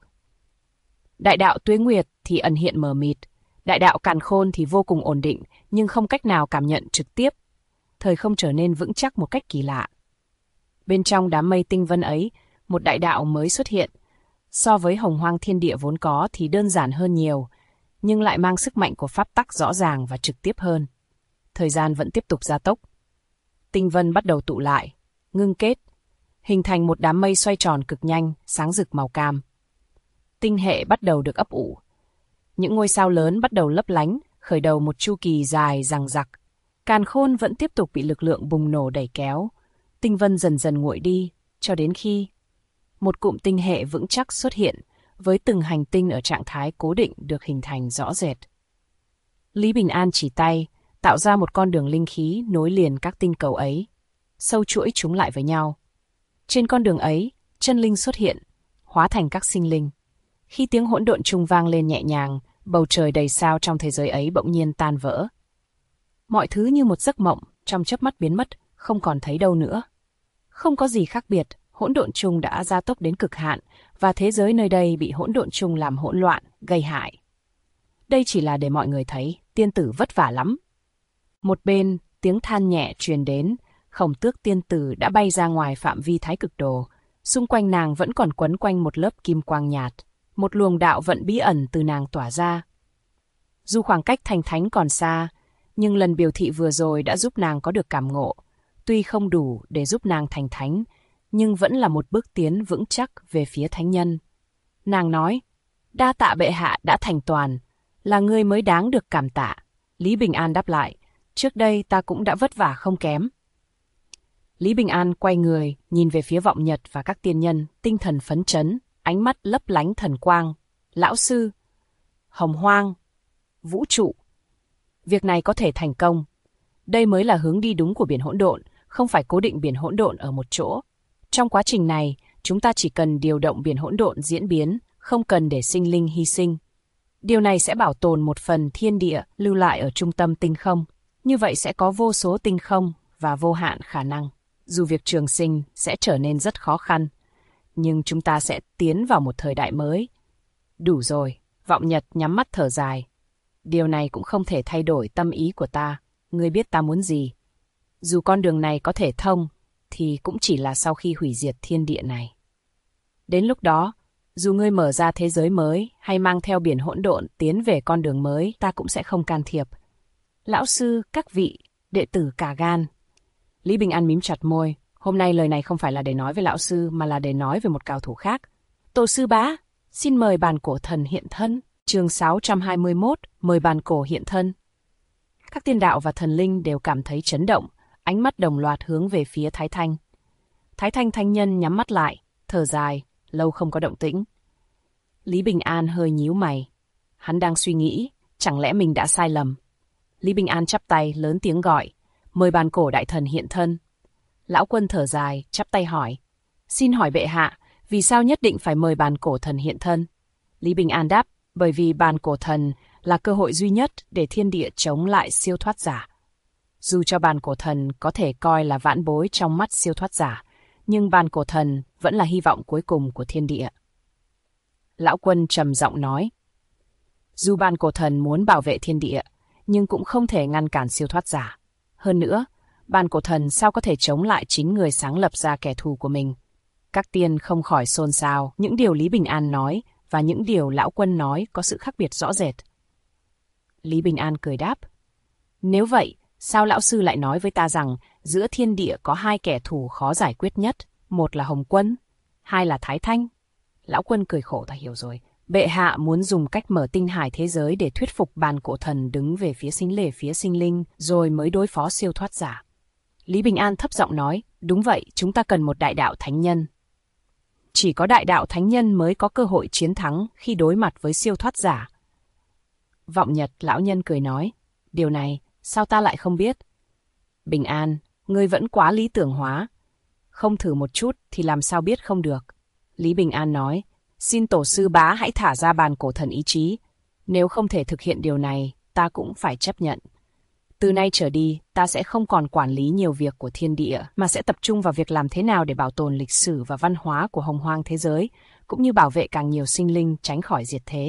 Đại đạo Tuế Nguyệt thì ẩn hiện mờ mịt, đại đạo càn khôn thì vô cùng ổn định, nhưng không cách nào cảm nhận trực tiếp. Thời không trở nên vững chắc một cách kỳ lạ. Bên trong đám mây tinh vân ấy, một đại đạo mới xuất hiện. So với hồng hoang thiên địa vốn có thì đơn giản hơn nhiều, nhưng lại mang sức mạnh của pháp tắc rõ ràng và trực tiếp hơn. Thời gian vẫn tiếp tục gia tốc. Tinh vân bắt đầu tụ lại, ngưng kết, hình thành một đám mây xoay tròn cực nhanh, sáng rực màu cam. Tinh hệ bắt đầu được ấp ủ. Những ngôi sao lớn bắt đầu lấp lánh, khởi đầu một chu kỳ dài dằng dặc. Càn khôn vẫn tiếp tục bị lực lượng bùng nổ đẩy kéo. Tinh vân dần dần nguội đi, cho đến khi một cụm tinh hệ vững chắc xuất hiện, với từng hành tinh ở trạng thái cố định được hình thành rõ rệt. Lý Bình An chỉ tay, tạo ra một con đường linh khí nối liền các tinh cầu ấy, sâu chuỗi chúng lại với nhau. Trên con đường ấy, chân linh xuất hiện, hóa thành các sinh linh. Khi tiếng hỗn độn chung vang lên nhẹ nhàng, bầu trời đầy sao trong thế giới ấy bỗng nhiên tan vỡ. Mọi thứ như một giấc mộng, trong chớp mắt biến mất, không còn thấy đâu nữa. Không có gì khác biệt, hỗn độn chung đã gia tốc đến cực hạn, và thế giới nơi đây bị hỗn độn chung làm hỗn loạn, gây hại. Đây chỉ là để mọi người thấy, tiên tử vất vả lắm. Một bên, tiếng than nhẹ truyền đến, Khổng Tước tiên tử đã bay ra ngoài phạm vi Thái Cực Đồ. Xung quanh nàng vẫn còn quấn quanh một lớp kim quang nhạt, một luồng đạo vận bí ẩn từ nàng tỏa ra. Dù khoảng cách thành thánh còn xa, nhưng lần biểu thị vừa rồi đã giúp nàng có được cảm ngộ. Tuy không đủ để giúp nàng thành thánh, nhưng vẫn là một bước tiến vững chắc về phía thánh nhân. Nàng nói, đa tạ bệ hạ đã thành toàn, là ngươi mới đáng được cảm tạ. Lý Bình An đáp lại, trước đây ta cũng đã vất vả không kém. Lý Bình An quay người, nhìn về phía Vọng Nhật và các tiên nhân, tinh thần phấn chấn, ánh mắt lấp lánh thần quang. Lão sư, hồng hoang, vũ trụ. Việc này có thể thành công. Đây mới là hướng đi đúng của biển hỗn độn, không phải cố định biển hỗn độn ở một chỗ. Trong quá trình này, chúng ta chỉ cần điều động biển hỗn độn diễn biến, không cần để sinh linh hy sinh. Điều này sẽ bảo tồn một phần thiên địa lưu lại ở trung tâm tinh không. Như vậy sẽ có vô số tinh không và vô hạn khả năng. Dù việc trường sinh sẽ trở nên rất khó khăn, nhưng chúng ta sẽ tiến vào một thời đại mới. Đủ rồi, Vọng Nhật nhắm mắt thở dài. Điều này cũng không thể thay đổi tâm ý của ta. Ngươi biết ta muốn gì. Dù con đường này có thể thông, thì cũng chỉ là sau khi hủy diệt thiên địa này. Đến lúc đó, dù ngươi mở ra thế giới mới hay mang theo biển hỗn độn tiến về con đường mới, ta cũng sẽ không can thiệp. Lão sư, các vị, đệ tử cả gan. Lý Bình An mím chặt môi. Hôm nay lời này không phải là để nói với lão sư, mà là để nói về một cao thủ khác. Tổ sư bá, xin mời bàn cổ thần hiện thân. Chương 621, mời bàn cổ hiện thân. Các tiên đạo và thần linh đều cảm thấy chấn động, ánh mắt đồng loạt hướng về phía Thái Thanh. Thái Thanh thánh nhân nhắm mắt lại, thở dài, lâu không có động tĩnh. Lý Bình An hơi nhíu mày. Hắn đang suy nghĩ, chẳng lẽ mình đã sai lầm. Lý Bình An chắp tay lớn tiếng gọi, mời bàn cổ đại thần hiện thân. Lão Quân thở dài, chắp tay hỏi, xin hỏi bệ hạ, vì sao nhất định phải mời bàn cổ thần hiện thân? Lý Bình An đáp, bởi vì bàn cổ thần là cơ hội duy nhất để thiên địa chống lại siêu thoát giả. Dù cho bàn cổ thần có thể coi là vãn bối trong mắt siêu thoát giả, nhưng bàn cổ thần vẫn là hy vọng cuối cùng của thiên địa. Lão Quân trầm giọng nói, dù bàn cổ thần muốn bảo vệ thiên địa, nhưng cũng không thể ngăn cản siêu thoát giả. Hơn nữa, bàn cổ thần sao có thể chống lại chính người sáng lập ra kẻ thù của mình? Các tiên không khỏi xôn xao, những điều Lý Bình An nói và những điều Lão Quân nói có sự khác biệt rõ rệt. Lý Bình An cười đáp, nếu vậy, sao lão sư lại nói với ta rằng giữa thiên địa có hai kẻ thù khó giải quyết nhất, một là Hồng Quân, hai là Thái Thanh? Lão Quân cười khổ, ta hiểu rồi. Bệ hạ muốn dùng cách mở tinh hải thế giới để thuyết phục bàn cổ thần đứng về phía sinh linh, rồi mới đối phó siêu thoát giả. Lý Bình An thấp giọng nói, đúng vậy, chúng ta cần một đại đạo thánh nhân. Chỉ có đại đạo thánh nhân mới có cơ hội chiến thắng khi đối mặt với siêu thoát giả. Vọng Nhật lão nhân cười nói, điều này, sao ta lại không biết? Bình An, ngươi vẫn quá lý tưởng hóa. Không thử một chút thì làm sao biết không được. Lý Bình An nói, xin tổ sư bá hãy thả ra bàn cổ thần ý chí. Nếu không thể thực hiện điều này, ta cũng phải chấp nhận. Từ nay trở đi, ta sẽ không còn quản lý nhiều việc của thiên địa, mà sẽ tập trung vào việc làm thế nào để bảo tồn lịch sử và văn hóa của hồng hoang thế giới, cũng như bảo vệ càng nhiều sinh linh tránh khỏi diệt thế.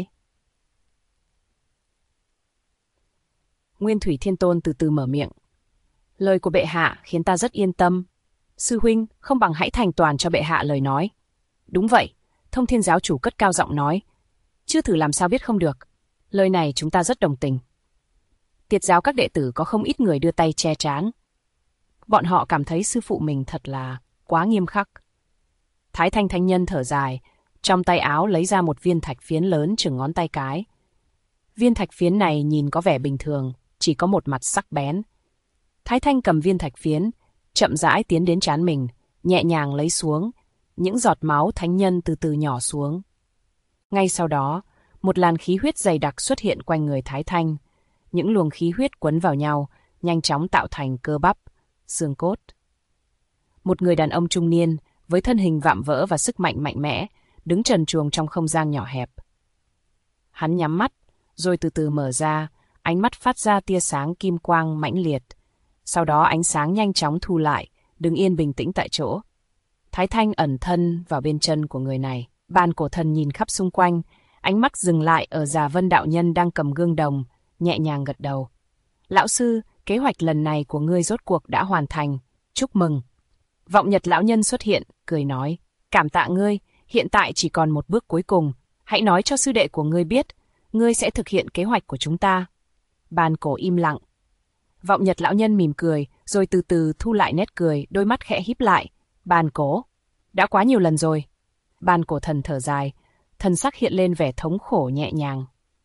Nguyên Thủy Thiên Tôn từ từ mở miệng. Lời của bệ hạ khiến ta rất yên tâm. Sư huynh, không bằng hãy thành toàn cho bệ hạ lời nói. Đúng vậy, Thông Thiên giáo chủ cất cao giọng nói. Chưa thử làm sao biết không được. Lời này chúng ta rất đồng tình. Tiệt giáo các đệ tử có không ít người đưa tay che trán. Bọn họ cảm thấy sư phụ mình thật là quá nghiêm khắc. Thái Thanh thánh nhân thở dài, trong tay áo lấy ra một viên thạch phiến lớn chừng ngón tay cái. Viên thạch phiến này nhìn có vẻ bình thường, chỉ có một mặt sắc bén. Thái Thanh cầm viên thạch phiến, chậm rãi tiến đến trán mình, nhẹ nhàng lấy xuống. Những giọt máu thánh nhân từ từ nhỏ xuống. Ngay sau đó, một làn khí huyết dày đặc xuất hiện quanh người Thái Thanh. Những luồng khí huyết quấn vào nhau, nhanh chóng tạo thành cơ bắp, xương cốt. Một người đàn ông trung niên, với thân hình vạm vỡ và sức mạnh mạnh mẽ, đứng trần truồng trong không gian nhỏ hẹp. Hắn nhắm mắt, rồi từ từ mở ra, ánh mắt phát ra tia sáng kim quang mãnh liệt. Sau đó ánh sáng nhanh chóng thu lại, đứng yên bình tĩnh tại chỗ. Thái Thanh ẩn thân vào bên chân của người này. Bàn cổ thần nhìn khắp xung quanh, ánh mắt dừng lại ở Già Vân đạo nhân đang cầm gương đồng, nhẹ nhàng gật đầu. Lão sư, kế hoạch lần này của ngươi rốt cuộc đã hoàn thành. Chúc mừng. Vọng Nhật lão nhân xuất hiện, cười nói. Cảm tạ ngươi, hiện tại chỉ còn một bước cuối cùng. Hãy nói cho sư đệ của ngươi biết, ngươi sẽ thực hiện kế hoạch của chúng ta. Bàn cổ im lặng. Vọng Nhật lão nhân mỉm cười, rồi từ từ thu lại nét cười, đôi mắt khẽ híp lại. Bàn cổ, đã quá nhiều lần rồi. Bàn cổ thần thở dài, thần sắc hiện lên vẻ thống khổ nhẹ nhàng.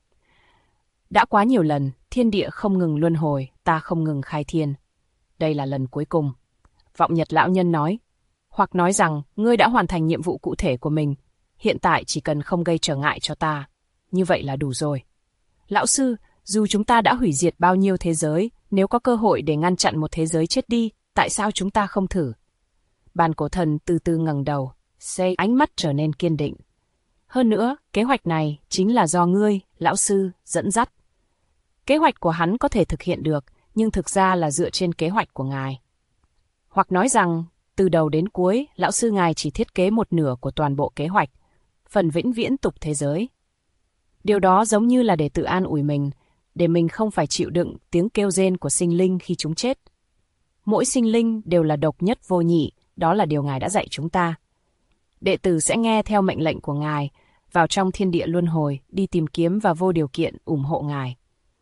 Đã quá nhiều lần, thiên địa không ngừng luân hồi, ta không ngừng khai thiên. Đây là lần cuối cùng. Vọng Nhật lão nhân nói, hoặc nói rằng ngươi đã hoàn thành nhiệm vụ cụ thể của mình, hiện tại chỉ cần không gây trở ngại cho ta, như vậy là đủ rồi. Lão sư, dù chúng ta đã hủy diệt bao nhiêu thế giới, nếu có cơ hội để ngăn chặn một thế giới chết đi, tại sao chúng ta không thử? Bàn cổ thần từ từ ngẩng đầu, ánh mắt trở nên kiên định. Hơn nữa, kế hoạch này chính là do ngươi, lão sư, dẫn dắt. Kế hoạch của hắn có thể thực hiện được, nhưng thực ra là dựa trên kế hoạch của ngài. Hoặc nói rằng, từ đầu đến cuối, lão sư ngài chỉ thiết kế một nửa của toàn bộ kế hoạch, phần vĩnh viễn tục thế giới. Điều đó giống như là để tự an ủi mình, để mình không phải chịu đựng tiếng kêu rên của sinh linh khi chúng chết. Mỗi sinh linh đều là độc nhất vô nhị, đó là điều ngài đã dạy chúng ta. Đệ tử sẽ nghe theo mệnh lệnh của ngài, vào trong thiên địa luân hồi, đi tìm kiếm và vô điều kiện ủng hộ ngài.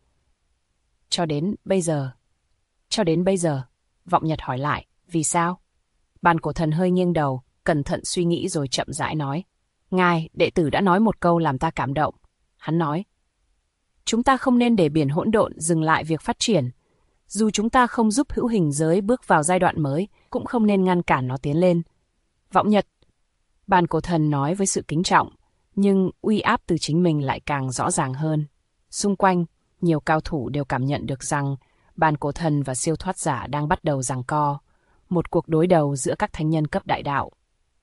Cho đến bây giờ, Vọng Nhật hỏi lại, vì sao? Bàn cổ thần hơi nghiêng đầu, cẩn thận suy nghĩ rồi chậm rãi nói. Ngài, đệ tử đã nói một câu làm ta cảm động. Hắn nói, chúng ta không nên để biển hỗn độn dừng lại việc phát triển. Dù chúng ta không giúp hữu hình giới bước vào giai đoạn mới, cũng không nên ngăn cản nó tiến lên. Vọng Nhật, bàn cổ thần nói với sự kính trọng, nhưng uy áp từ chính mình lại càng rõ ràng hơn. Xung quanh, nhiều cao thủ đều cảm nhận được rằng bàn cổ thần và siêu thoát giả đang bắt đầu giằng co, một cuộc đối đầu giữa các thánh nhân cấp đại đạo.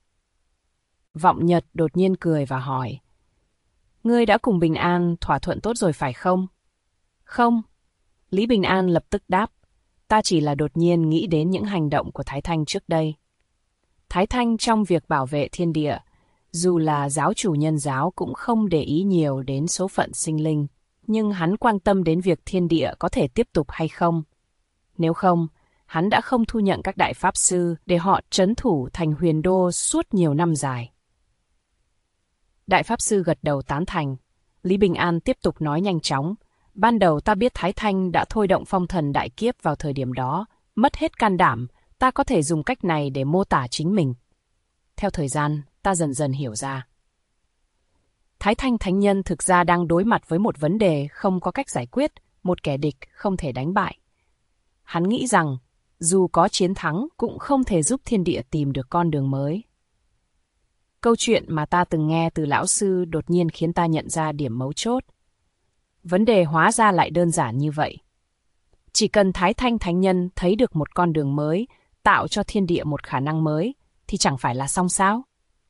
Vọng Nhật đột nhiên cười và hỏi, ngươi đã cùng Bình An thỏa thuận tốt rồi phải không? Không. Lý Bình An lập tức đáp, ta chỉ là đột nhiên nghĩ đến những hành động của Thái Thanh trước đây. Thái Thanh trong việc bảo vệ thiên địa, dù là giáo chủ nhân giáo cũng không để ý nhiều đến số phận sinh linh, nhưng hắn quan tâm đến việc thiên địa có thể tiếp tục hay không. Nếu không, hắn đã không thu nhận các đại pháp sư để họ trấn thủ thành Huyền Đô suốt nhiều năm dài. Đại pháp sư gật đầu tán thành. Lý Bình An tiếp tục nói nhanh chóng. Ban đầu ta biết Thái Thanh đã thôi động phong thần đại kiếp vào thời điểm đó, mất hết can đảm, ta có thể dùng cách này để mô tả chính mình. Theo thời gian, ta dần dần hiểu ra. Thái Thanh Thánh Nhân thực ra đang đối mặt với một vấn đề không có cách giải quyết, một kẻ địch không thể đánh bại. Hắn nghĩ rằng, dù có chiến thắng cũng không thể giúp thiên địa tìm được con đường mới. Câu chuyện mà ta từng nghe từ lão sư đột nhiên khiến ta nhận ra điểm mấu chốt. Vấn đề hóa ra lại đơn giản như vậy. Chỉ cần Thái Thanh Thánh Nhân thấy được một con đường mới, tạo cho thiên địa một khả năng mới, thì chẳng phải là xong sao?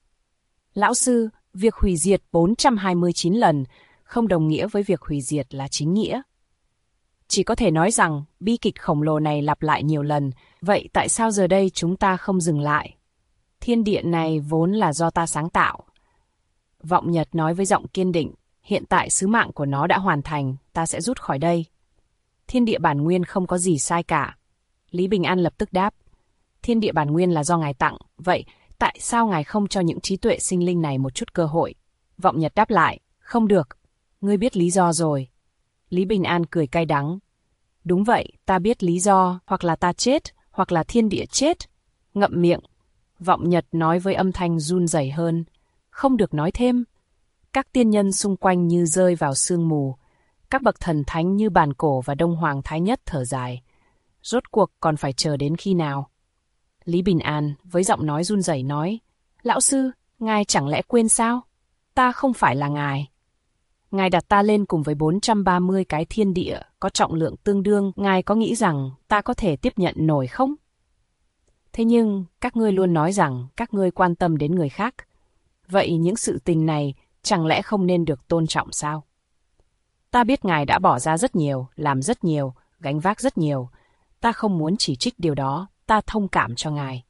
Lão sư, việc hủy diệt 429 lần không đồng nghĩa với việc hủy diệt là chính nghĩa. Chỉ có thể nói rằng bi kịch khổng lồ này lặp lại nhiều lần, vậy tại sao giờ đây chúng ta không dừng lại? Thiên địa này vốn là do ta sáng tạo. Vọng Nhật nói với giọng kiên định, hiện tại sứ mạng của nó đã hoàn thành, ta sẽ rút khỏi đây. Thiên địa bản nguyên không có gì sai cả. Lý Bình An lập tức đáp, thiên địa bản nguyên là do ngài tặng, vậy tại sao ngài không cho những trí tuệ sinh linh này một chút cơ hội? Vọng Nhật đáp lại, không được, ngươi biết lý do rồi. Lý Bình An cười cay đắng. Đúng vậy, ta biết lý do, hoặc là ta chết, hoặc là thiên địa chết. Ngậm miệng. Vọng Nhật nói với âm thanh run rẩy hơn. Không được nói thêm. Các tiên nhân xung quanh như rơi vào sương mù. Các bậc thần thánh như Bàn Cổ và Đông Hoàng Thái Nhất thở dài. Rốt cuộc còn phải chờ đến khi nào? Lý Bình An với giọng nói run rẩy nói. Lão sư, ngài chẳng lẽ quên sao? Ta không phải là ngài. Ngài đặt ta lên cùng với 430 cái thiên địa có trọng lượng tương đương, ngài có nghĩ rằng ta có thể tiếp nhận nổi không? Thế nhưng, các ngươi luôn nói rằng các ngươi quan tâm đến người khác. Vậy những sự tình này chẳng lẽ không nên được tôn trọng sao? Ta biết ngài đã bỏ ra rất nhiều, làm rất nhiều, gánh vác rất nhiều. Ta không muốn chỉ trích điều đó, ta thông cảm cho ngài.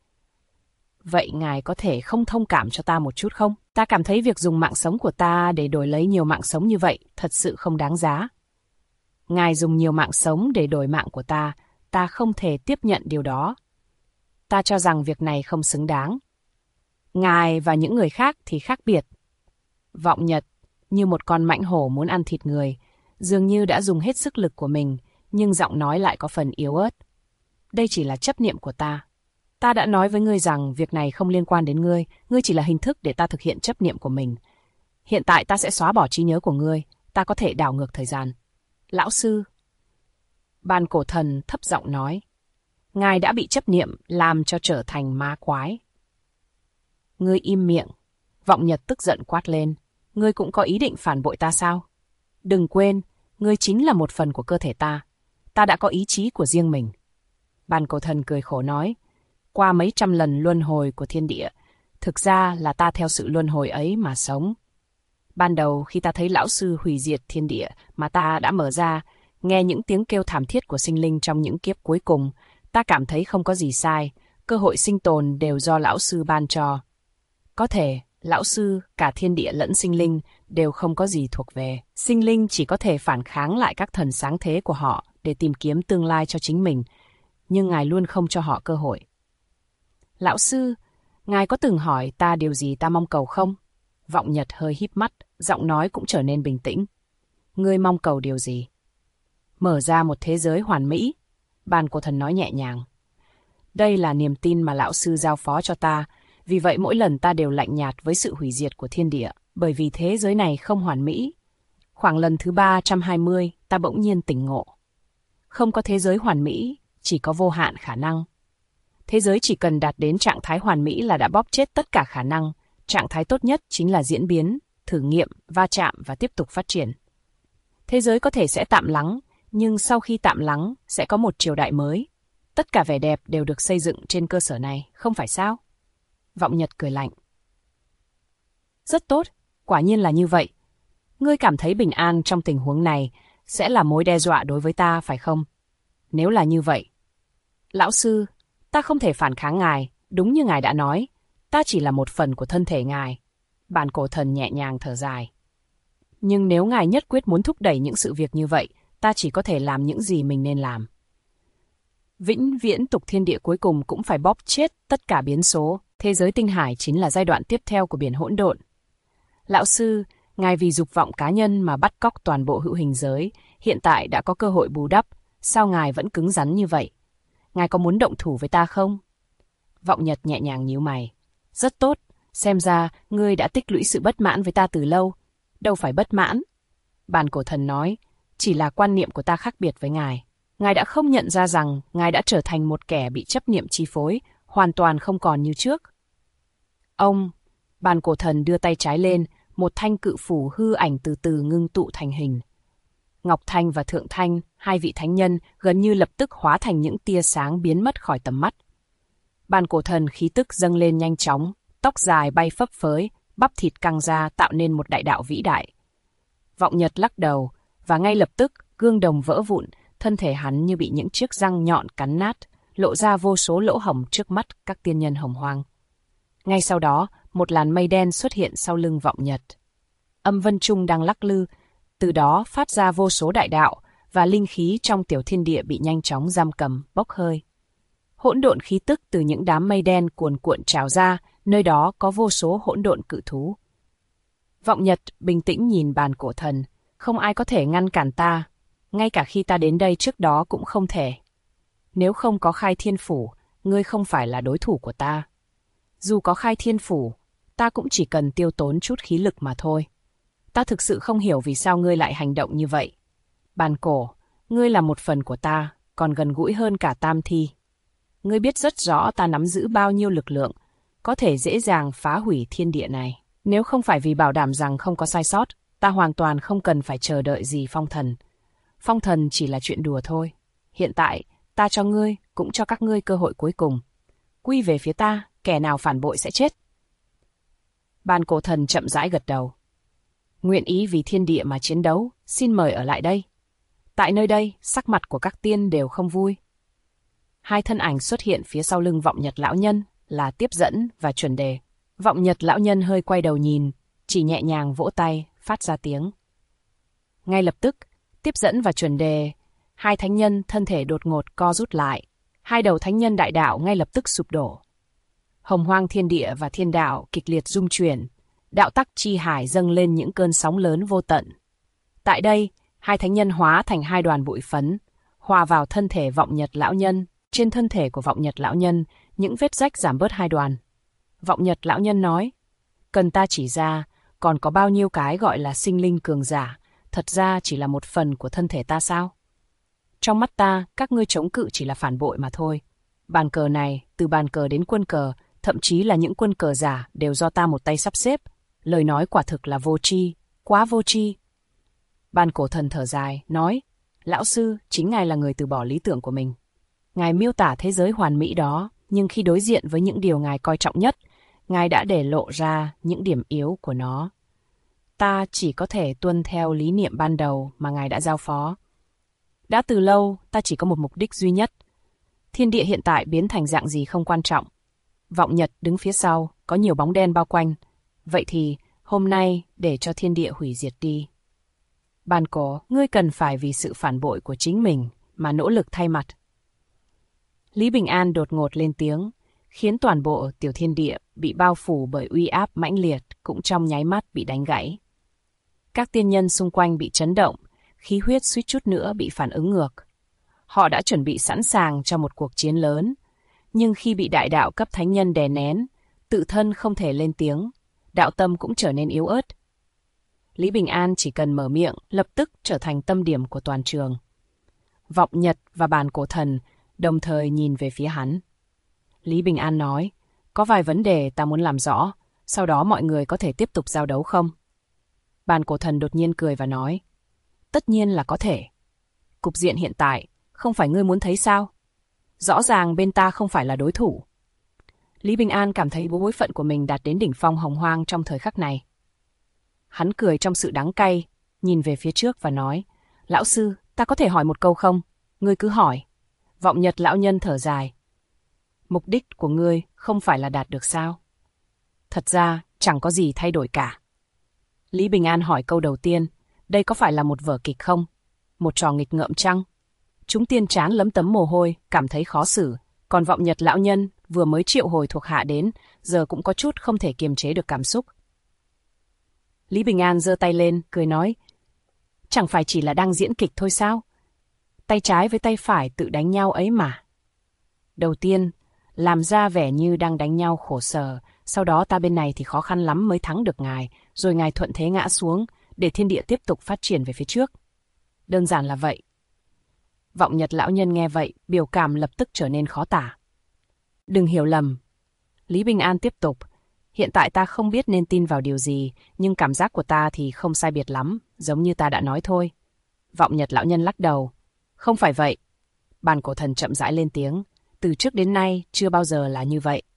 Vậy ngài có thể không thông cảm cho ta một chút không? Ta cảm thấy việc dùng mạng sống của ta để đổi lấy nhiều mạng sống như vậy thật sự không đáng giá. Ngài dùng nhiều mạng sống để đổi mạng của ta không thể tiếp nhận điều đó. Ta cho rằng việc này không xứng đáng. Ngài và những người khác thì khác biệt. Vọng Nhật, như một con mãnh hổ muốn ăn thịt người, dường như đã dùng hết sức lực của mình, nhưng giọng nói lại có phần yếu ớt. Đây chỉ là chấp niệm của ta. Ta đã nói với ngươi rằng việc này không liên quan đến ngươi, ngươi chỉ là hình thức để ta thực hiện chấp niệm của mình. Hiện tại ta sẽ xóa bỏ trí nhớ của ngươi, ta có thể đảo ngược thời gian. Lão sư. Bàn Cổ Thần thấp giọng nói. Ngài đã bị chấp niệm làm cho trở thành ma quái. Ngươi im miệng. Vọng Nhật tức giận quát lên. Ngươi cũng có ý định phản bội ta sao? Đừng quên, ngươi chính là một phần của cơ thể ta. Ta đã có ý chí của riêng mình. Bàn cổ thần cười khổ nói, qua mấy trăm lần luân hồi của thiên địa, thực ra là ta theo sự luân hồi ấy mà sống. Ban đầu khi ta thấy lão sư hủy diệt thiên địa mà ta đã mở ra, nghe những tiếng kêu thảm thiết của sinh linh trong những kiếp cuối cùng, ta cảm thấy không có gì sai, cơ hội sinh tồn đều do lão sư ban cho. Có thể, lão sư, cả thiên địa lẫn sinh linh đều không có gì thuộc về. Sinh linh chỉ có thể phản kháng lại các thần sáng thế của họ để tìm kiếm tương lai cho chính mình, nhưng Ngài luôn không cho họ cơ hội. Lão sư, Ngài có từng hỏi ta điều gì ta mong cầu không? Vọng Nhật hơi híp mắt, giọng nói cũng trở nên bình tĩnh. Ngươi mong cầu điều gì? Mở ra một thế giới hoàn mỹ, Bàn cổ thần nói nhẹ nhàng. Đây là niềm tin mà lão sư giao phó cho ta, vì vậy mỗi lần ta đều lạnh nhạt với sự hủy diệt của thiên địa, bởi vì thế giới này không hoàn mỹ. Khoảng lần thứ 320, ta bỗng nhiên tỉnh ngộ. Không có thế giới hoàn mỹ, chỉ có vô hạn khả năng. Thế giới chỉ cần đạt đến trạng thái hoàn mỹ là đã bóp chết tất cả khả năng. Trạng thái tốt nhất chính là diễn biến, thử nghiệm, va chạm và tiếp tục phát triển. Thế giới có thể sẽ tạm lắng, nhưng sau khi tạm lắng sẽ có một triều đại mới. Tất cả vẻ đẹp đều được xây dựng trên cơ sở này, không phải sao? Vọng Nhật cười lạnh. Rất tốt, quả nhiên là như vậy. Ngươi cảm thấy bình an trong tình huống này sẽ là mối đe dọa đối với ta, phải không? Nếu là như vậy. Lão sư, ta không thể phản kháng ngài, đúng như ngài đã nói. Ta chỉ là một phần của thân thể ngài. Bàn cổ thần nhẹ nhàng thở dài. Nhưng nếu ngài nhất quyết muốn thúc đẩy những sự việc như vậy, ta chỉ có thể làm những gì mình nên làm. Vĩnh viễn tục thiên địa cuối cùng cũng phải bóp chết tất cả biến số. Thế giới tinh hải chính là giai đoạn tiếp theo của biển hỗn độn. Lão sư, ngài vì dục vọng cá nhân mà bắt cóc toàn bộ hữu hình giới, hiện tại đã có cơ hội bù đắp, sao ngài vẫn cứng rắn như vậy? Ngài có muốn động thủ với ta không? Vọng Nhật nhẹ nhàng nhíu mày. Rất tốt, xem ra ngươi đã tích lũy sự bất mãn với ta từ lâu. Đâu phải bất mãn. Bàn cổ thần nói, chỉ là quan niệm của ta khác biệt với ngài. Ngài đã không nhận ra rằng ngài đã trở thành một kẻ bị chấp niệm chi phối, hoàn toàn không còn như trước. Ông, bàn cổ thần đưa tay trái lên, một thanh cự phủ hư ảnh từ từ ngưng tụ thành hình. Ngọc Thanh và Thượng Thanh, hai vị thánh nhân, gần như lập tức hóa thành những tia sáng biến mất khỏi tầm mắt. Bàn cổ thần khí tức dâng lên nhanh chóng, tóc dài bay phấp phới, bắp thịt căng ra tạo nên một đại đạo vĩ đại. Vọng Nhật lắc đầu, và ngay lập tức, gương đồng vỡ vụn, thân thể hắn như bị những chiếc răng nhọn cắn nát, lộ ra vô số lỗ hổng trước mắt các tiên nhân hồng hoang. Ngay sau đó, một làn mây đen xuất hiện sau lưng Vọng Nhật. Âm vân trung đang lắc lư, từ đó phát ra vô số đại đạo, và linh khí trong tiểu thiên địa bị nhanh chóng giam cầm, bốc hơi. Hỗn độn khí tức từ những đám mây đen cuồn cuộn trào ra, nơi đó có vô số hỗn độn cự thú. Vọng Nhật bình tĩnh nhìn bàn cổ thần, không ai có thể ngăn cản ta, ngay cả khi ta đến đây trước đó cũng không thể. Nếu không có khai thiên phủ, ngươi không phải là đối thủ của ta. Dù có khai thiên phủ, ta cũng chỉ cần tiêu tốn chút khí lực mà thôi. Ta thực sự không hiểu vì sao ngươi lại hành động như vậy. Bàn cổ, ngươi là một phần của ta, còn gần gũi hơn cả tam thi. Ngươi biết rất rõ ta nắm giữ bao nhiêu lực lượng, có thể dễ dàng phá hủy thiên địa này. Nếu không phải vì bảo đảm rằng không có sai sót, ta hoàn toàn không cần phải chờ đợi gì phong thần. Phong thần chỉ là chuyện đùa thôi. Hiện tại, ta cho ngươi, cũng cho các ngươi cơ hội cuối cùng. Quy về phía ta, kẻ nào phản bội sẽ chết. Bàn cổ thần chậm rãi gật đầu. Nguyện ý vì thiên địa mà chiến đấu, xin mời ở lại đây. Tại nơi đây, sắc mặt của các tiên đều không vui. Hai thân ảnh xuất hiện phía sau lưng Vọng Nhật lão nhân, là Tiếp Dẫn và Chuẩn Đề. Vọng Nhật lão nhân hơi quay đầu nhìn, chỉ nhẹ nhàng vỗ tay, phát ra tiếng. Ngay lập tức, Tiếp Dẫn và Chuẩn Đề, hai thánh nhân thân thể đột ngột co rút lại. Hai đầu thánh nhân đại đạo ngay lập tức sụp đổ. Hồng hoang thiên địa và thiên đạo kịch liệt rung chuyển. Đạo tắc chi hải dâng lên những cơn sóng lớn vô tận. Tại đây, hai thánh nhân hóa thành hai đoàn bụi phấn, hòa vào thân thể Vọng Nhật lão nhân. Trên thân thể của Vọng Nhật lão nhân, những vết rách giảm bớt hai đoàn. Vọng Nhật lão nhân nói, cần ta chỉ ra, còn có bao nhiêu cái gọi là sinh linh cường giả, thật ra chỉ là một phần của thân thể ta sao? Trong mắt ta, các ngươi chống cự chỉ là phản bội mà thôi. Bàn cờ này, từ bàn cờ đến quân cờ, thậm chí là những quân cờ giả đều do ta một tay sắp xếp. Lời nói quả thực là vô tri, quá vô tri. Bàn cổ thần thở dài, nói, lão sư, chính ngài là người từ bỏ lý tưởng của mình. Ngài miêu tả thế giới hoàn mỹ đó, nhưng khi đối diện với những điều Ngài coi trọng nhất, Ngài đã để lộ ra những điểm yếu của nó. Ta chỉ có thể tuân theo lý niệm ban đầu mà Ngài đã giao phó. Đã từ lâu, ta chỉ có một mục đích duy nhất. Thiên địa hiện tại biến thành dạng gì không quan trọng. Vọng Nhật đứng phía sau, có nhiều bóng đen bao quanh. Vậy thì, hôm nay để cho thiên địa hủy diệt đi. Ban Cổ, ngươi cần phải vì sự phản bội của chính mình mà nỗ lực thay mặt. Lý Bình An đột ngột lên tiếng, khiến toàn bộ tiểu thiên địa bị bao phủ bởi uy áp mãnh liệt cũng trong nháy mắt bị đánh gãy. Các tiên nhân xung quanh bị chấn động, khí huyết suýt chút nữa bị phản ứng ngược. Họ đã chuẩn bị sẵn sàng cho một cuộc chiến lớn, nhưng khi bị đại đạo cấp thánh nhân đè nén, tự thân không thể lên tiếng, đạo tâm cũng trở nên yếu ớt. Lý Bình An chỉ cần mở miệng, lập tức trở thành tâm điểm của toàn trường. Vọng Nhật và Bàn Cổ Thần đồng thời nhìn về phía hắn. Lý Bình An nói, có vài vấn đề ta muốn làm rõ, sau đó mọi người có thể tiếp tục giao đấu không? Bàn Cổ Thần đột nhiên cười và nói, tất nhiên là có thể. Cục diện hiện tại, không phải ngươi muốn thấy sao? Rõ ràng bên ta không phải là đối thủ. Lý Bình An cảm thấy bối phận của mình đạt đến đỉnh phong hồng hoang trong thời khắc này. Hắn cười trong sự đắng cay, nhìn về phía trước và nói, lão sư, ta có thể hỏi một câu không? Ngươi cứ hỏi. Vọng Nhật lão nhân thở dài. Mục đích của ngươi không phải là đạt được sao? Thật ra, chẳng có gì thay đổi cả. Lý Bình An hỏi câu đầu tiên, đây có phải là một vở kịch không? Một trò nghịch ngợm chăng? Chúng tiên trán lấm tấm mồ hôi, cảm thấy khó xử. Còn Vọng Nhật lão nhân vừa mới triệu hồi thuộc hạ đến, giờ cũng có chút không thể kiềm chế được cảm xúc. Lý Bình An giơ tay lên, cười nói, chẳng phải chỉ là đang diễn kịch thôi sao? Tay trái với tay phải tự đánh nhau ấy mà. Đầu tiên, làm ra vẻ như đang đánh nhau khổ sở, sau đó ta bên này thì khó khăn lắm mới thắng được ngài, rồi ngài thuận thế ngã xuống, để thiên địa tiếp tục phát triển về phía trước. Đơn giản là vậy. Vọng Nhật lão nhân nghe vậy, biểu cảm lập tức trở nên khó tả. Đừng hiểu lầm. Lý Bình An tiếp tục. Hiện tại ta không biết nên tin vào điều gì, nhưng cảm giác của ta thì không sai biệt lắm, giống như ta đã nói thôi. Vọng Nhật lão nhân lắc đầu. Không phải vậy. Bàn Cổ Thần chậm rãi lên tiếng. Từ trước đến nay, chưa bao giờ là như vậy.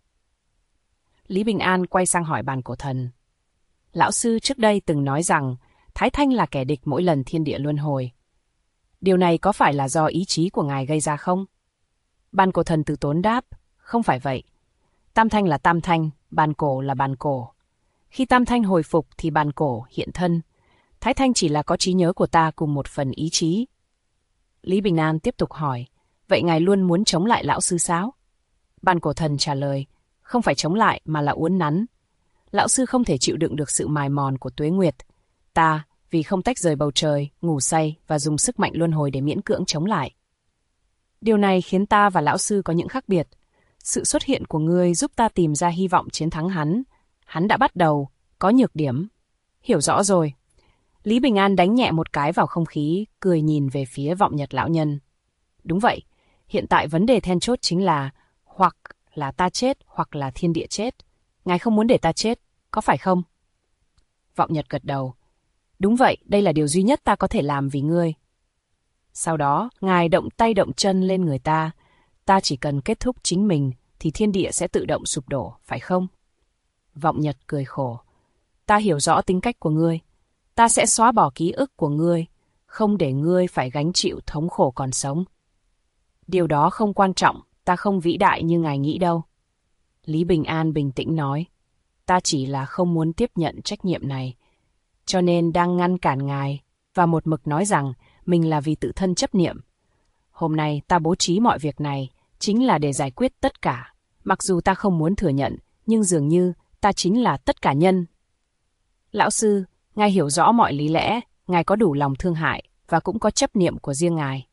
Lý Bình An quay sang hỏi Bàn Cổ Thần. Lão sư trước đây từng nói rằng Thái Thanh là kẻ địch mỗi lần thiên địa luân hồi. Điều này có phải là do ý chí của ngài gây ra không? Bàn Cổ Thần từ tốn đáp. Không phải vậy. Tam Thanh là Tam Thanh, Bàn Cổ là Bàn Cổ. Khi Tam Thanh hồi phục thì Bàn Cổ hiện thân. Thái Thanh chỉ là có trí nhớ của ta cùng một phần ý chí. Lý Bình An tiếp tục hỏi. Vậy ngài luôn muốn chống lại lão sư sao? Bàn Cổ Thần trả lời. Không phải chống lại mà là uốn nắn. Lão sư không thể chịu đựng được sự mài mòn của tuế nguyệt. Ta, vì không tách rời bầu trời, ngủ say và dùng sức mạnh luân hồi để miễn cưỡng chống lại. Điều này khiến ta và lão sư có những khác biệt. Sự xuất hiện của ngươi giúp ta tìm ra hy vọng chiến thắng hắn. Hắn đã bắt đầu, có nhược điểm. Hiểu rõ rồi. Lý Bình An đánh nhẹ một cái vào không khí, cười nhìn về phía Vọng Nhật lão nhân. Đúng vậy, hiện tại vấn đề then chốt chính là hoặc là ta chết hoặc là thiên địa chết. Ngài không muốn để ta chết, có phải không? Vọng Nhật gật đầu. Đúng vậy, đây là điều duy nhất ta có thể làm vì ngươi. Sau đó, ngài động tay động chân lên người ta. Ta chỉ cần kết thúc chính mình thì thiên địa sẽ tự động sụp đổ, phải không? Vọng Nhật cười khổ. Ta hiểu rõ tính cách của ngươi. Ta sẽ xóa bỏ ký ức của ngươi, không để ngươi phải gánh chịu thống khổ còn sống. Điều đó không quan trọng, ta không vĩ đại như ngài nghĩ đâu. Lý Bình An bình tĩnh nói. Ta chỉ là không muốn tiếp nhận trách nhiệm này, cho nên đang ngăn cản ngài và một mực nói rằng mình là vì tự thân chấp niệm. Hôm nay ta bố trí mọi việc này chính là để giải quyết tất cả. Mặc dù ta không muốn thừa nhận, nhưng dường như ta chính là tất cả nhân. Lão sư, ngài hiểu rõ mọi lý lẽ, ngài có đủ lòng thương hại và cũng có chấp niệm của riêng ngài.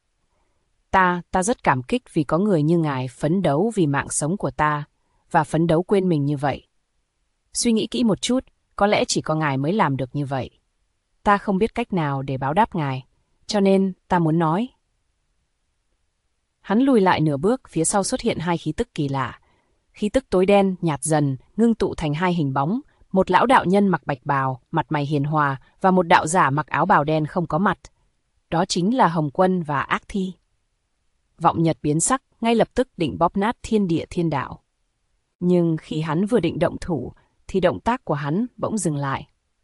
Ta rất cảm kích vì có người như ngài phấn đấu vì mạng sống của ta và phấn đấu quên mình như vậy. Suy nghĩ kỹ một chút, có lẽ chỉ có ngài mới làm được như vậy. Ta không biết cách nào để báo đáp ngài, cho nên ta muốn nói. Hắn lùi lại nửa bước, phía sau xuất hiện hai khí tức kỳ lạ. Khí tức tối đen, nhạt dần, ngưng tụ thành hai hình bóng, một lão đạo nhân mặc bạch bào, mặt mày hiền hòa, và một đạo giả mặc áo bào đen không có mặt. Đó chính là Hồng Quân và Ác Thi. Vọng Nhật biến sắc, ngay lập tức định bóp nát thiên địa thiên đạo. Nhưng khi hắn vừa định động thủ, thì động tác của hắn bỗng dừng lại.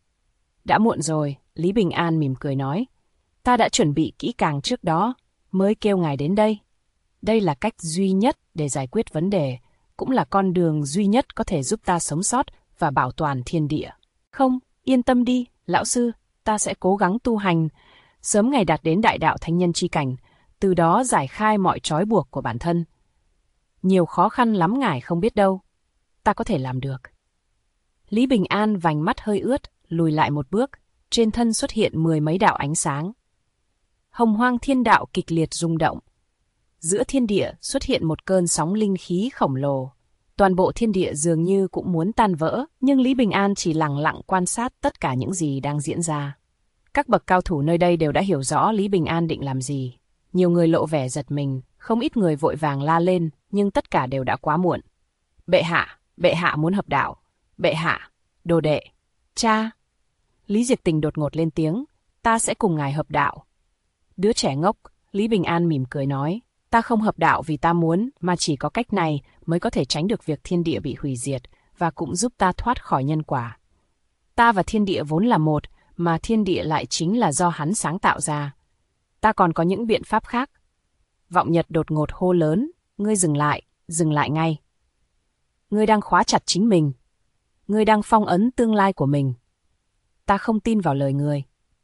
Đã muộn rồi, Lý Bình An mỉm cười nói. Ta đã chuẩn bị kỹ càng trước đó, mới kêu ngài đến đây. Đây là cách duy nhất để giải quyết vấn đề, cũng là con đường duy nhất có thể giúp ta sống sót và bảo toàn thiên địa. Không, yên tâm đi, lão sư, ta sẽ cố gắng tu hành, sớm ngày đạt đến đại đạo thánh nhân chi cảnh, từ đó giải khai mọi trói buộc của bản thân. Nhiều khó khăn lắm ngài không biết đâu, ta có thể làm được. Lý Bình An vành mắt hơi ướt, lùi lại một bước, trên thân xuất hiện 10 mấy đạo ánh sáng. Hồng Hoang thiên đạo kịch liệt rung động. Giữa thiên địa xuất hiện một cơn sóng linh khí khổng lồ. Toàn bộ thiên địa dường như cũng muốn tan vỡ, nhưng Lý Bình An chỉ lặng lặng quan sát tất cả những gì đang diễn ra. Các bậc cao thủ nơi đây đều đã hiểu rõ Lý Bình An định làm gì. Nhiều người lộ vẻ giật mình, không ít người vội vàng la lên, nhưng tất cả đều đã quá muộn. Bệ hạ muốn hợp đạo. Bệ hạ, đồ đệ, cha. Lý Diệp Tình đột ngột lên tiếng, ta sẽ cùng ngài hợp đạo. Đứa trẻ ngốc, Lý Bình An mỉm cười nói, ta không hợp đạo vì ta muốn, mà chỉ có cách này mới có thể tránh được việc thiên địa bị hủy diệt, và cũng giúp ta thoát khỏi nhân quả. Ta và thiên địa vốn là một, mà thiên địa lại chính là do hắn sáng tạo ra. Ta còn có những biện pháp khác. Vọng Nhật đột ngột hô lớn, ngươi dừng lại ngay. Ngươi đang khóa chặt chính mình. Ngươi đang phong ấn tương lai của mình. Ta không tin vào lời ngươi.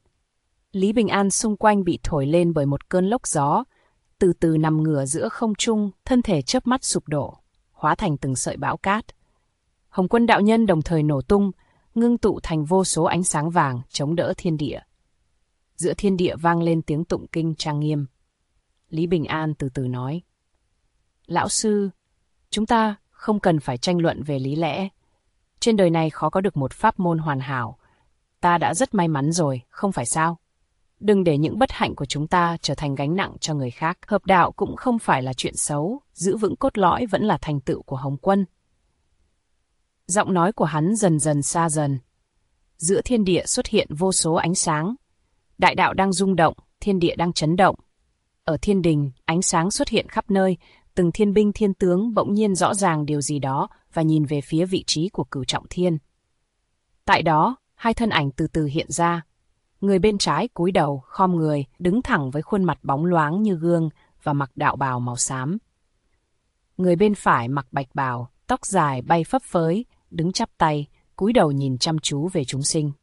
Lý Bình An xung quanh bị thổi lên bởi một cơn lốc gió, từ từ nằm ngửa giữa không trung, thân thể chớp mắt sụp đổ, hóa thành từng sợi bão cát. Hồng Quân đạo nhân đồng thời nổ tung, ngưng tụ thành vô số ánh sáng vàng chống đỡ thiên địa. Giữa thiên địa vang lên tiếng tụng kinh trang nghiêm. Lý Bình An từ từ nói, lão sư, chúng ta không cần phải tranh luận về lý lẽ. Trên đời này khó có được một pháp môn hoàn hảo. Ta đã rất may mắn rồi, không phải sao? Đừng để những bất hạnh của chúng ta trở thành gánh nặng cho người khác. Hợp đạo cũng không phải là chuyện xấu, giữ vững cốt lõi vẫn là thành tựu của Hồng Quân. Giọng nói của hắn dần dần xa dần. Giữa thiên địa xuất hiện vô số ánh sáng. Đại đạo đang rung động, thiên địa đang chấn động. Ở thiên đình, ánh sáng xuất hiện khắp nơi, từng thiên binh thiên tướng bỗng nhiên rõ ràng điều gì đó và nhìn về phía vị trí của Cửu Trọng Thiên. Tại đó, hai thân ảnh từ từ hiện ra. Người bên trái cúi đầu, khom người, đứng thẳng với khuôn mặt bóng loáng như gương và mặc đạo bào màu xám. Người bên phải mặc bạch bào, tóc dài bay phấp phới, đứng chắp tay, cúi đầu nhìn chăm chú về chúng sinh.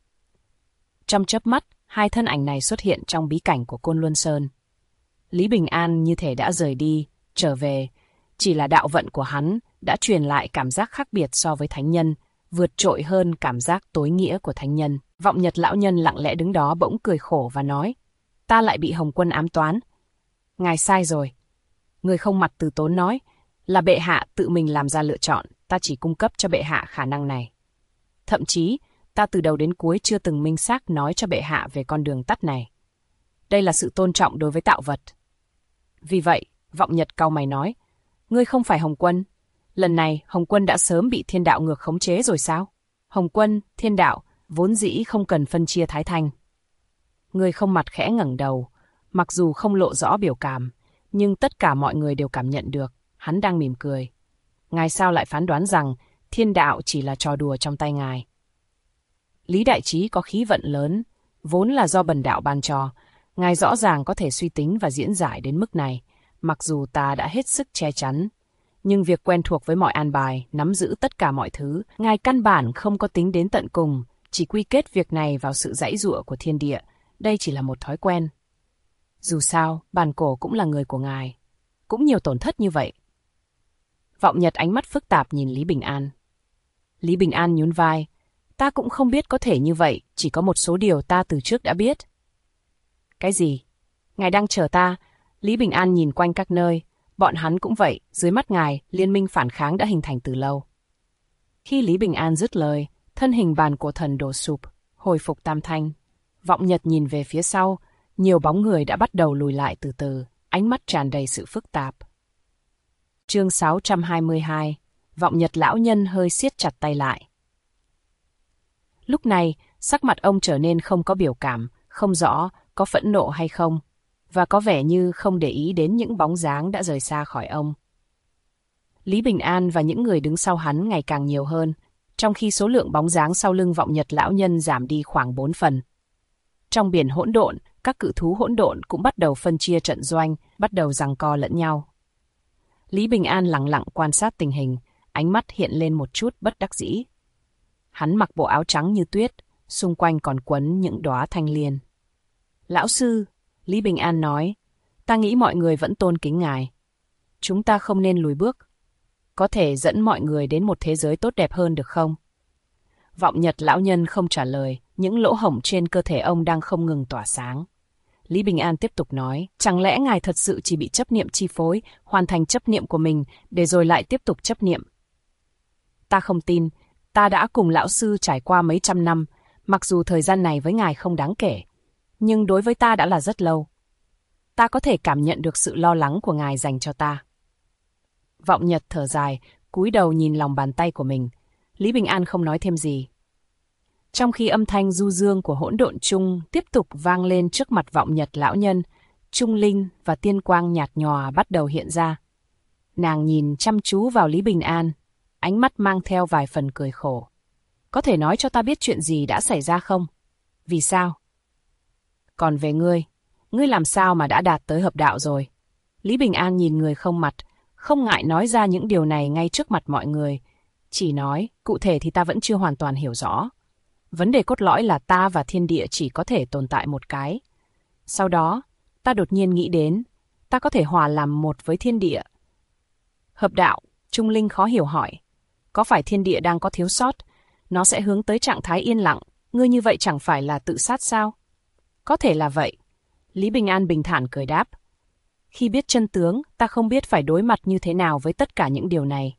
Trong chớp mắt, hai thân ảnh này xuất hiện trong bí cảnh của Côn Luân Sơn. Lý Bình An như thể đã rời đi, trở về, chỉ là đạo vận của hắn đã truyền lại cảm giác khác biệt so với thánh nhân, vượt trội hơn cảm giác tối nghĩa của thánh nhân. Vọng Nhật lão nhân lặng lẽ đứng đó bỗng cười khổ và nói, ta lại bị Hồng Quân ám toán. Ngài sai rồi. Người không mặt từ tốn nói, là bệ hạ tự mình làm ra lựa chọn, ta chỉ cung cấp cho bệ hạ khả năng này. Thậm chí, ta từ đầu đến cuối chưa từng minh xác nói cho bệ hạ về con đường tắt này. Đây là sự tôn trọng đối với tạo vật. Vì vậy, Vọng Nhật cau mày nói, ngươi không phải Hồng Quân. Lần này, Hồng Quân đã sớm bị thiên đạo ngược khống chế rồi sao? Hồng Quân, thiên đạo, vốn dĩ không cần phân chia thái thanh. Người không mặt khẽ ngẩng đầu, mặc dù không lộ rõ biểu cảm, nhưng tất cả mọi người đều cảm nhận được, hắn đang mỉm cười. Ngài sao lại phán đoán rằng thiên đạo chỉ là trò đùa trong tay ngài? Lý Đại Trí có khí vận lớn, vốn là do bần đạo ban cho. Ngài rõ ràng có thể suy tính và diễn giải đến mức này, mặc dù ta đã hết sức che chắn. Nhưng việc quen thuộc với mọi an bài, nắm giữ tất cả mọi thứ, ngài căn bản không có tính đến tận cùng, chỉ quy kết việc này vào sự giãy giụa của thiên địa. Đây chỉ là một thói quen. Dù sao, bản cổ cũng là người của ngài. Cũng nhiều tổn thất như vậy. Vọng Nhật ánh mắt phức tạp nhìn Lý Bình An. Lý Bình An nhún vai. Ta cũng không biết có thể như vậy, chỉ có một số điều ta từ trước đã biết. Cái gì? Ngài đang chờ ta? Lý Bình An nhìn quanh các nơi. Bọn hắn cũng vậy, dưới mắt ngài, liên minh phản kháng đã hình thành từ lâu. Khi Lý Bình An dứt lời, thân hình bàn cổ thần đổ sụp, hồi phục tam thanh. Vọng Nhật nhìn về phía sau, nhiều bóng người đã bắt đầu lùi lại từ từ, ánh mắt tràn đầy sự phức tạp. Chương 622, Vọng Nhật lão nhân hơi siết chặt tay lại. Lúc này, sắc mặt ông trở nên không có biểu cảm, không rõ có phẫn nộ hay không. và có vẻ như không để ý đến những bóng dáng đã rời xa khỏi ông. Lý Bình An và những người đứng sau hắn ngày càng nhiều hơn, trong khi số lượng bóng dáng sau lưng Vọng Nhật lão nhân giảm đi khoảng 4 phần. Trong biển hỗn độn, các cự thú hỗn độn cũng bắt đầu phân chia trận doanh, bắt đầu giằng co lẫn nhau. Lý Bình An lặng lặng quan sát tình hình, ánh mắt hiện lên một chút bất đắc dĩ. Hắn mặc bộ áo trắng như tuyết, xung quanh còn quấn những đóa thanh liên. Lão sư, Lý Bình An nói, ta nghĩ mọi người vẫn tôn kính ngài. Chúng ta không nên lùi bước. Có thể dẫn mọi người đến một thế giới tốt đẹp hơn được không? Vọng Nhật lão nhân không trả lời, những lỗ hổng trên cơ thể ông đang không ngừng tỏa sáng. Lý Bình An tiếp tục nói, chẳng lẽ ngài thật sự chỉ bị chấp niệm chi phối, hoàn thành chấp niệm của mình, để rồi lại tiếp tục chấp niệm? Ta không tin, ta đã cùng lão sư trải qua mấy trăm năm, mặc dù thời gian này với ngài không đáng kể, nhưng đối với ta đã là rất lâu. Ta có thể cảm nhận được sự lo lắng của ngài dành cho ta. Vọng Nhật thở dài, cúi đầu nhìn lòng bàn tay của mình. Lý Bình An không nói thêm gì. Trong khi âm thanh du dương của hỗn độn chung tiếp tục vang lên trước mặt Vọng Nhật lão nhân, trung linh và tiên quang nhạt nhòa bắt đầu hiện ra. Nàng nhìn chăm chú vào Lý Bình An, ánh mắt mang theo vài phần cười khổ. Có thể nói cho ta biết chuyện gì đã xảy ra không? Vì sao? Còn về ngươi làm sao mà đã đạt tới hợp đạo rồi? Lý Bình An nhìn người không mặt, không ngại nói ra những điều này ngay trước mặt mọi người. Chỉ nói, cụ thể thì ta vẫn chưa hoàn toàn hiểu rõ. Vấn đề cốt lõi là ta và thiên địa chỉ có thể tồn tại một cái. Sau đó, ta đột nhiên nghĩ đến, ta có thể hòa làm một với thiên địa. Hợp đạo, Trung Linh khó hiểu hỏi. Có phải thiên địa đang có thiếu sót? Nó sẽ hướng tới trạng thái yên lặng, ngươi như vậy chẳng phải là tự sát sao? Có thể là vậy. Lý Bình An bình thản cười đáp. Khi biết chân tướng, ta không biết phải đối mặt như thế nào với tất cả những điều này.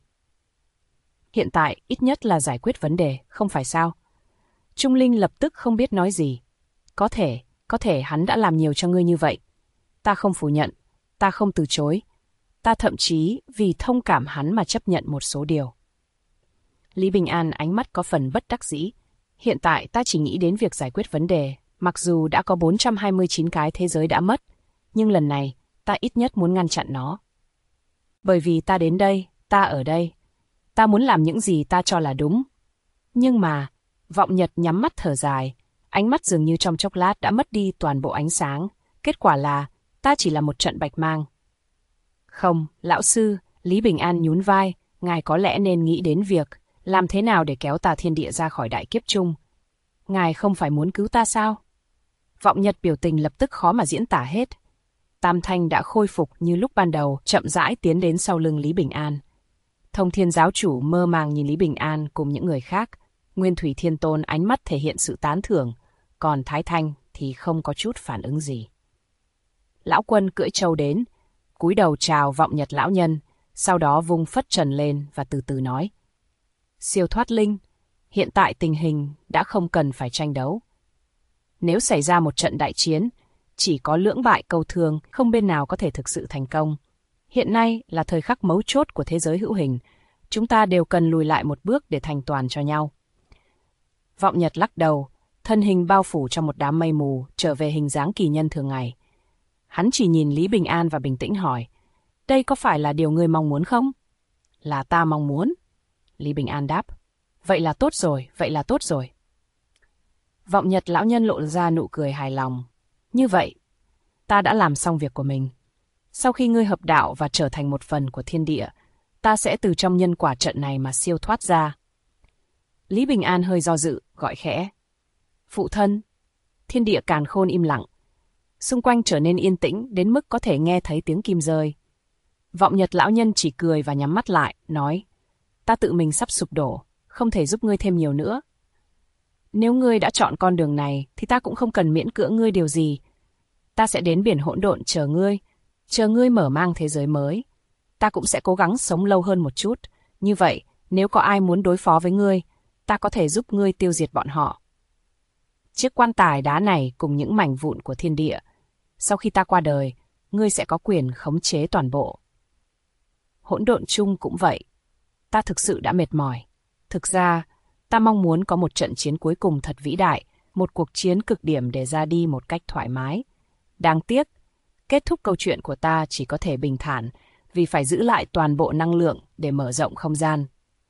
Hiện tại, ít nhất là giải quyết vấn đề, không phải sao? Trung Linh lập tức không biết nói gì. Có thể hắn đã làm nhiều cho ngươi như vậy. Ta không phủ nhận, ta không từ chối. Ta thậm chí vì thông cảm hắn mà chấp nhận một số điều. Lý Bình An ánh mắt có phần bất đắc dĩ. Hiện tại ta chỉ nghĩ đến việc giải quyết vấn đề, mặc dù đã có 429 cái thế giới đã mất, nhưng lần này ta ít nhất muốn ngăn chặn nó. Bởi vì ta đến đây, ta ở đây. Ta muốn làm những gì ta cho là đúng. Nhưng mà, Vọng Nhật nhắm mắt thở dài, ánh mắt dường như trong chốc lát đã mất đi toàn bộ ánh sáng. Kết quả là, ta chỉ là một trận bạch mang. Không, lão sư, Lý Bình An nhún vai, ngài có lẽ nên nghĩ đến việc làm thế nào để kéo tà thiên địa ra khỏi đại kiếp chung. Ngài không phải muốn cứu ta sao? Vọng Nhật biểu tình lập tức khó mà diễn tả hết. Tam Thanh đã khôi phục như lúc ban đầu, chậm rãi tiến đến sau lưng Lý Bình An. Thông Thiên giáo chủ mơ màng nhìn Lý Bình An cùng những người khác. Nguyên Thủy Thiên Tôn ánh mắt thể hiện sự tán thưởng, còn Thái Thanh thì không có chút phản ứng gì. Lão Quân cưỡi trâu đến, cúi đầu chào Vọng Nhật lão nhân, sau đó vung phất trần lên và từ từ nói. Siêu thoát linh, hiện tại tình hình đã không cần phải tranh đấu. Nếu xảy ra một trận đại chiến, chỉ có lưỡng bại câu thương, không bên nào có thể thực sự thành công. Hiện nay là thời khắc mấu chốt của thế giới hữu hình, chúng ta đều cần lùi lại một bước để thành toàn cho nhau. Vọng Nhật lắc đầu, thân hình bao phủ trong một đám mây mù, trở về hình dáng kỳ nhân thường ngày. Hắn chỉ nhìn Lý Bình An và bình tĩnh hỏi, đây có phải là điều ngươi mong muốn không? Là ta mong muốn. Lý Bình An đáp, vậy là tốt rồi. Vọng Nhật lão nhân lộ ra nụ cười hài lòng. Như vậy, ta đã làm xong việc của mình. Sau khi ngươi hợp đạo và trở thành một phần của thiên địa, ta sẽ từ trong nhân quả trận này mà siêu thoát ra. Lý Bình An hơi do dự, gọi khẽ. Phụ thân. Thiên địa càn khôn im lặng. Xung quanh trở nên yên tĩnh đến mức có thể nghe thấy tiếng kim rơi. Vọng Nhật lão nhân chỉ cười và nhắm mắt lại, nói. Ta tự mình sắp sụp đổ, không thể giúp ngươi thêm nhiều nữa. Nếu ngươi đã chọn con đường này, thì ta cũng không cần miễn cưỡng ngươi điều gì. Ta sẽ đến biển hỗn độn chờ ngươi mở mang thế giới mới. Ta cũng sẽ cố gắng sống lâu hơn một chút. Như vậy, nếu có ai muốn đối phó với ngươi, ta có thể giúp ngươi tiêu diệt bọn họ. Chiếc quan tài đá này cùng những mảnh vụn của thiên địa. Sau khi ta qua đời, ngươi sẽ có quyền khống chế toàn bộ. Hỗn độn chung cũng vậy. Ta thực sự đã mệt mỏi. Thực ra, ta mong muốn có một trận chiến cuối cùng thật vĩ đại, một cuộc chiến cực điểm để ra đi một cách thoải mái. Đáng tiếc, Kết thúc câu chuyện của ta chỉ có thể bình thản, vì phải giữ lại toàn bộ năng lượng để mở rộng không gian.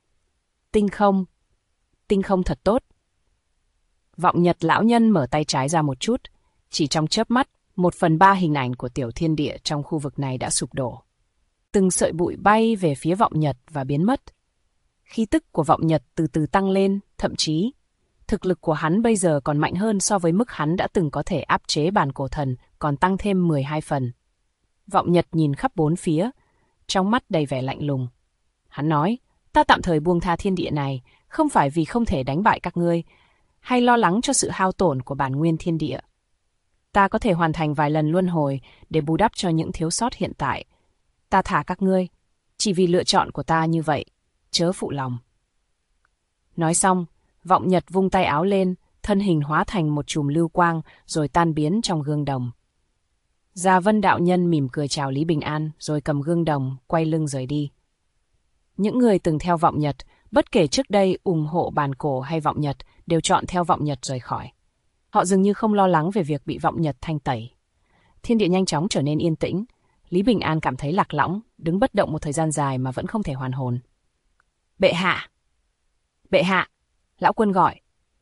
Tinh không thật tốt. Vọng Nhật lão nhân mở tay trái ra một chút, chỉ trong chớp mắt, 1/3 hình ảnh của tiểu thiên địa trong khu vực này đã sụp đổ. Từng sợi bụi bay về phía Vọng Nhật và biến mất. Khí tức của Vọng Nhật từ từ tăng lên, thậm chí, thực lực của hắn bây giờ còn mạnh hơn so với mức hắn đã từng có thể áp chế bàn cổ thần, còn tăng thêm 12 phần. Vọng Nhật nhìn khắp bốn phía, trong mắt đầy vẻ lạnh lùng. Hắn nói, ta tạm thời buông tha thiên địa này, không phải vì không thể đánh bại các ngươi, hay lo lắng cho sự hao tổn của bản nguyên thiên địa. Ta có thể hoàn thành vài lần luân hồi để bù đắp cho những thiếu sót hiện tại. Ta thả các ngươi, chỉ vì lựa chọn của ta như vậy, chớ phụ lòng. Nói xong, Vọng Nhật vung tay áo lên, thân hình hóa thành một chùm lưu quang rồi tan biến trong gương đồng. Gia Vân đạo nhân mỉm cười chào Lý Bình An rồi cầm gương đồng, quay lưng rời đi. Những người từng theo Vọng Nhật, bất kể trước đây ủng hộ bàn cổ hay Vọng Nhật, đều chọn theo Vọng Nhật rời khỏi. Họ dường như không lo lắng về việc bị Vọng Nhật thanh tẩy. Thiên địa nhanh chóng trở nên yên tĩnh. Lý Bình An cảm thấy lạc lõng, đứng bất động một thời gian dài mà vẫn không thể hoàn hồn. Bệ hạ! Bệ hạ! Lão Quân gọi.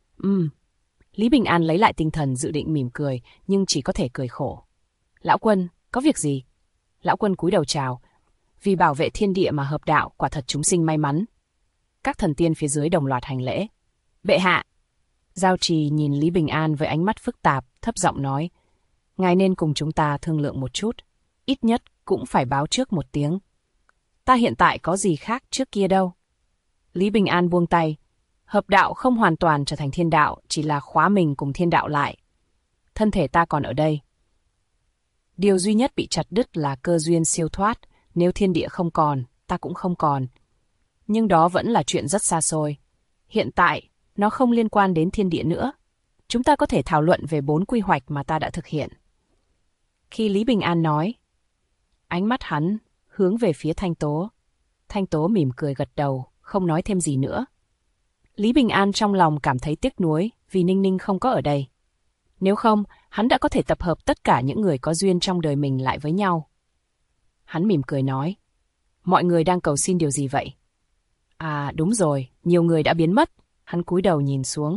Lý Bình An lấy lại tinh thần dự định mỉm cười, nhưng chỉ có thể cười khổ. Lão Quân, có việc gì? Lão Quân cúi đầu chào. Vì bảo vệ thiên địa mà hợp đạo, quả thật chúng sinh may mắn. Các thần tiên phía dưới đồng loạt hành lễ. Bệ hạ! Giao Trì nhìn Lý Bình An với ánh mắt phức tạp, thấp giọng nói. Ngài nên cùng chúng ta thương lượng một chút. Ít nhất cũng phải báo trước một tiếng. Ta hiện tại có gì khác trước kia đâu. Lý Bình An buông tay. Hợp đạo không hoàn toàn trở thành thiên đạo, chỉ là khóa mình cùng thiên đạo lại. Thân thể ta còn ở đây. Điều duy nhất bị chặt đứt là cơ duyên siêu thoát. Nếu thiên địa không còn, ta cũng không còn. Nhưng đó vẫn là chuyện rất xa xôi. Hiện tại, nó không liên quan đến thiên địa nữa. Chúng ta có thể thảo luận về 4 quy hoạch mà ta đã thực hiện. Khi Lý Bình An nói, ánh mắt hắn hướng về phía Thanh Tố. Thanh Tố mỉm cười gật đầu, không nói thêm gì nữa. Lý Bình An trong lòng cảm thấy tiếc nuối vì Ninh Ninh không có ở đây. Nếu không, hắn đã có thể tập hợp tất cả những người có duyên trong đời mình lại với nhau. Hắn mỉm cười nói, mọi người đang cầu xin điều gì vậy? À đúng rồi, nhiều người đã biến mất. Hắn cúi đầu nhìn xuống.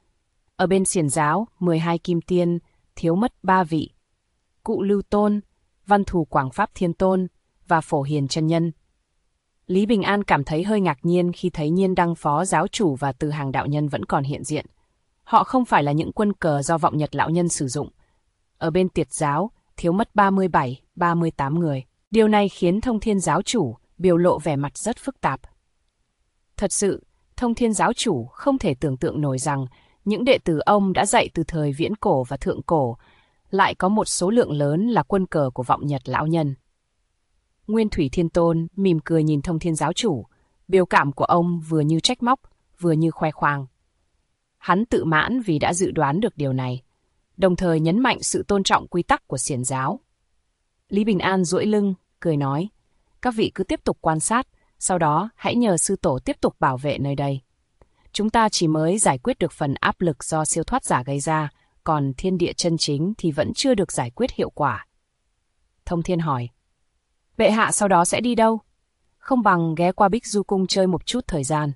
Ở bên Xiển giáo, 12 kim tiên, thiếu mất 3 vị. Cụ Lưu Tôn, Văn Thù Quảng Pháp Thiên Tôn và Phổ Hiền Chân Nhân. Lý Bình An cảm thấy hơi ngạc nhiên khi thấy Nhiên Đăng Phó giáo chủ và Từ Hàng đạo nhân vẫn còn hiện diện. Họ không phải là những quân cờ do Vọng Nhật lão nhân sử dụng. Ở bên Tiệt giáo, thiếu mất 37, 38 người. Điều này khiến Thông Thiên giáo chủ biểu lộ vẻ mặt rất phức tạp. Thật sự, Thông Thiên giáo chủ không thể tưởng tượng nổi rằng những đệ tử ông đã dạy từ thời viễn cổ và thượng cổ lại có một số lượng lớn là quân cờ của Vọng Nhật lão nhân. Nguyên Thủy Thiên Tôn mỉm cười nhìn Thông Thiên giáo chủ, biểu cảm của ông vừa như trách móc, vừa như khoe khoang. Hắn tự mãn vì đã dự đoán được điều này, đồng thời nhấn mạnh sự tôn trọng quy tắc của Xiển giáo. Lý Bình An duỗi lưng, cười nói, các vị cứ tiếp tục quan sát, sau đó hãy nhờ sư tổ tiếp tục bảo vệ nơi đây. Chúng ta chỉ mới giải quyết được phần áp lực do siêu thoát giả gây ra, còn thiên địa chân chính thì vẫn chưa được giải quyết hiệu quả. Thông Thiên hỏi, bệ hạ sau đó sẽ đi đâu? Không bằng ghé qua Bích Du Cung chơi một chút thời gian.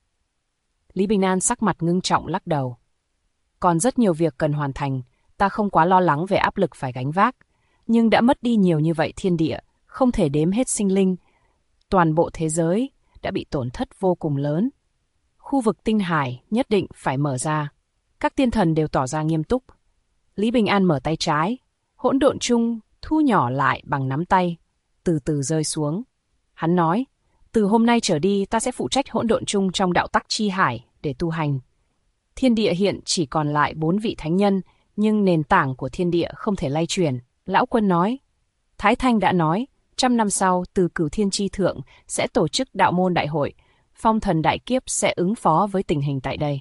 Lý Bình An sắc mặt ngưng trọng lắc đầu. Còn rất nhiều việc cần hoàn thành, ta không quá lo lắng về áp lực phải gánh vác, nhưng đã mất đi nhiều như vậy thiên địa, không thể đếm hết sinh linh. Toàn bộ thế giới đã bị tổn thất vô cùng lớn. Khu vực tinh hải nhất định phải mở ra. Các tiên thần đều tỏ ra nghiêm túc. Lý Bình An mở tay trái, hỗn độn chung thu nhỏ lại bằng nắm tay, từ từ rơi xuống. Hắn nói, từ hôm nay trở đi ta sẽ phụ trách hỗn độn chung trong đạo tắc chi hải để tu hành. Thiên địa hiện chỉ còn lại 4 vị thánh nhân, nhưng nền tảng của thiên địa không thể lay chuyển. Lão Quân nói, Thái Thanh đã nói, 100 năm sau từ Cửu Thiên Chi Thượng sẽ tổ chức đạo môn đại hội, phong thần đại kiếp sẽ ứng phó với tình hình tại đây.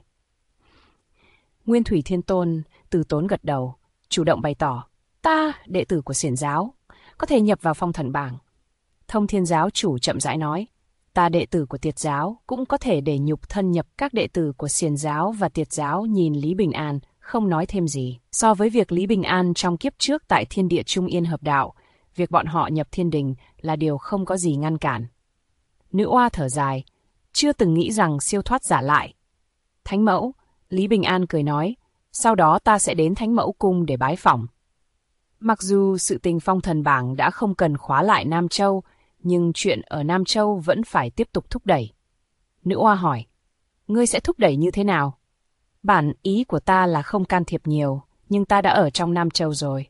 Nguyên Thủy Thiên Tôn từ tốn gật đầu, chủ động bày tỏ, ta, đệ tử của Xiển giáo, có thể nhập vào phong thần bảng. Thông Thiên giáo chủ chậm rãi nói, ta đệ tử của Tiệt giáo cũng có thể để nhục thân nhập. Các đệ tử của Xiển giáo và Tiệt giáo nhìn Lý Bình An, không nói thêm gì. So với việc Lý Bình An trong kiếp trước tại Thiên Địa Trung Yên hợp đạo, việc bọn họ nhập thiên đình là điều không có gì ngăn cản. Nữ oa thở dài, chưa từng nghĩ rằng siêu thoát giả lại. Thánh mẫu, Lý Bình An cười nói, sau đó ta sẽ đến Thánh mẫu cung để bái phỏng. Mặc dù sự tình phong thần bảng đã không cần khóa lại Nam Châu, nhưng chuyện ở Nam Châu vẫn phải tiếp tục thúc đẩy. Nữ oa hỏi, ngươi sẽ thúc đẩy như thế nào? Bản ý của ta là không can thiệp nhiều, nhưng ta đã ở trong Nam Châu rồi.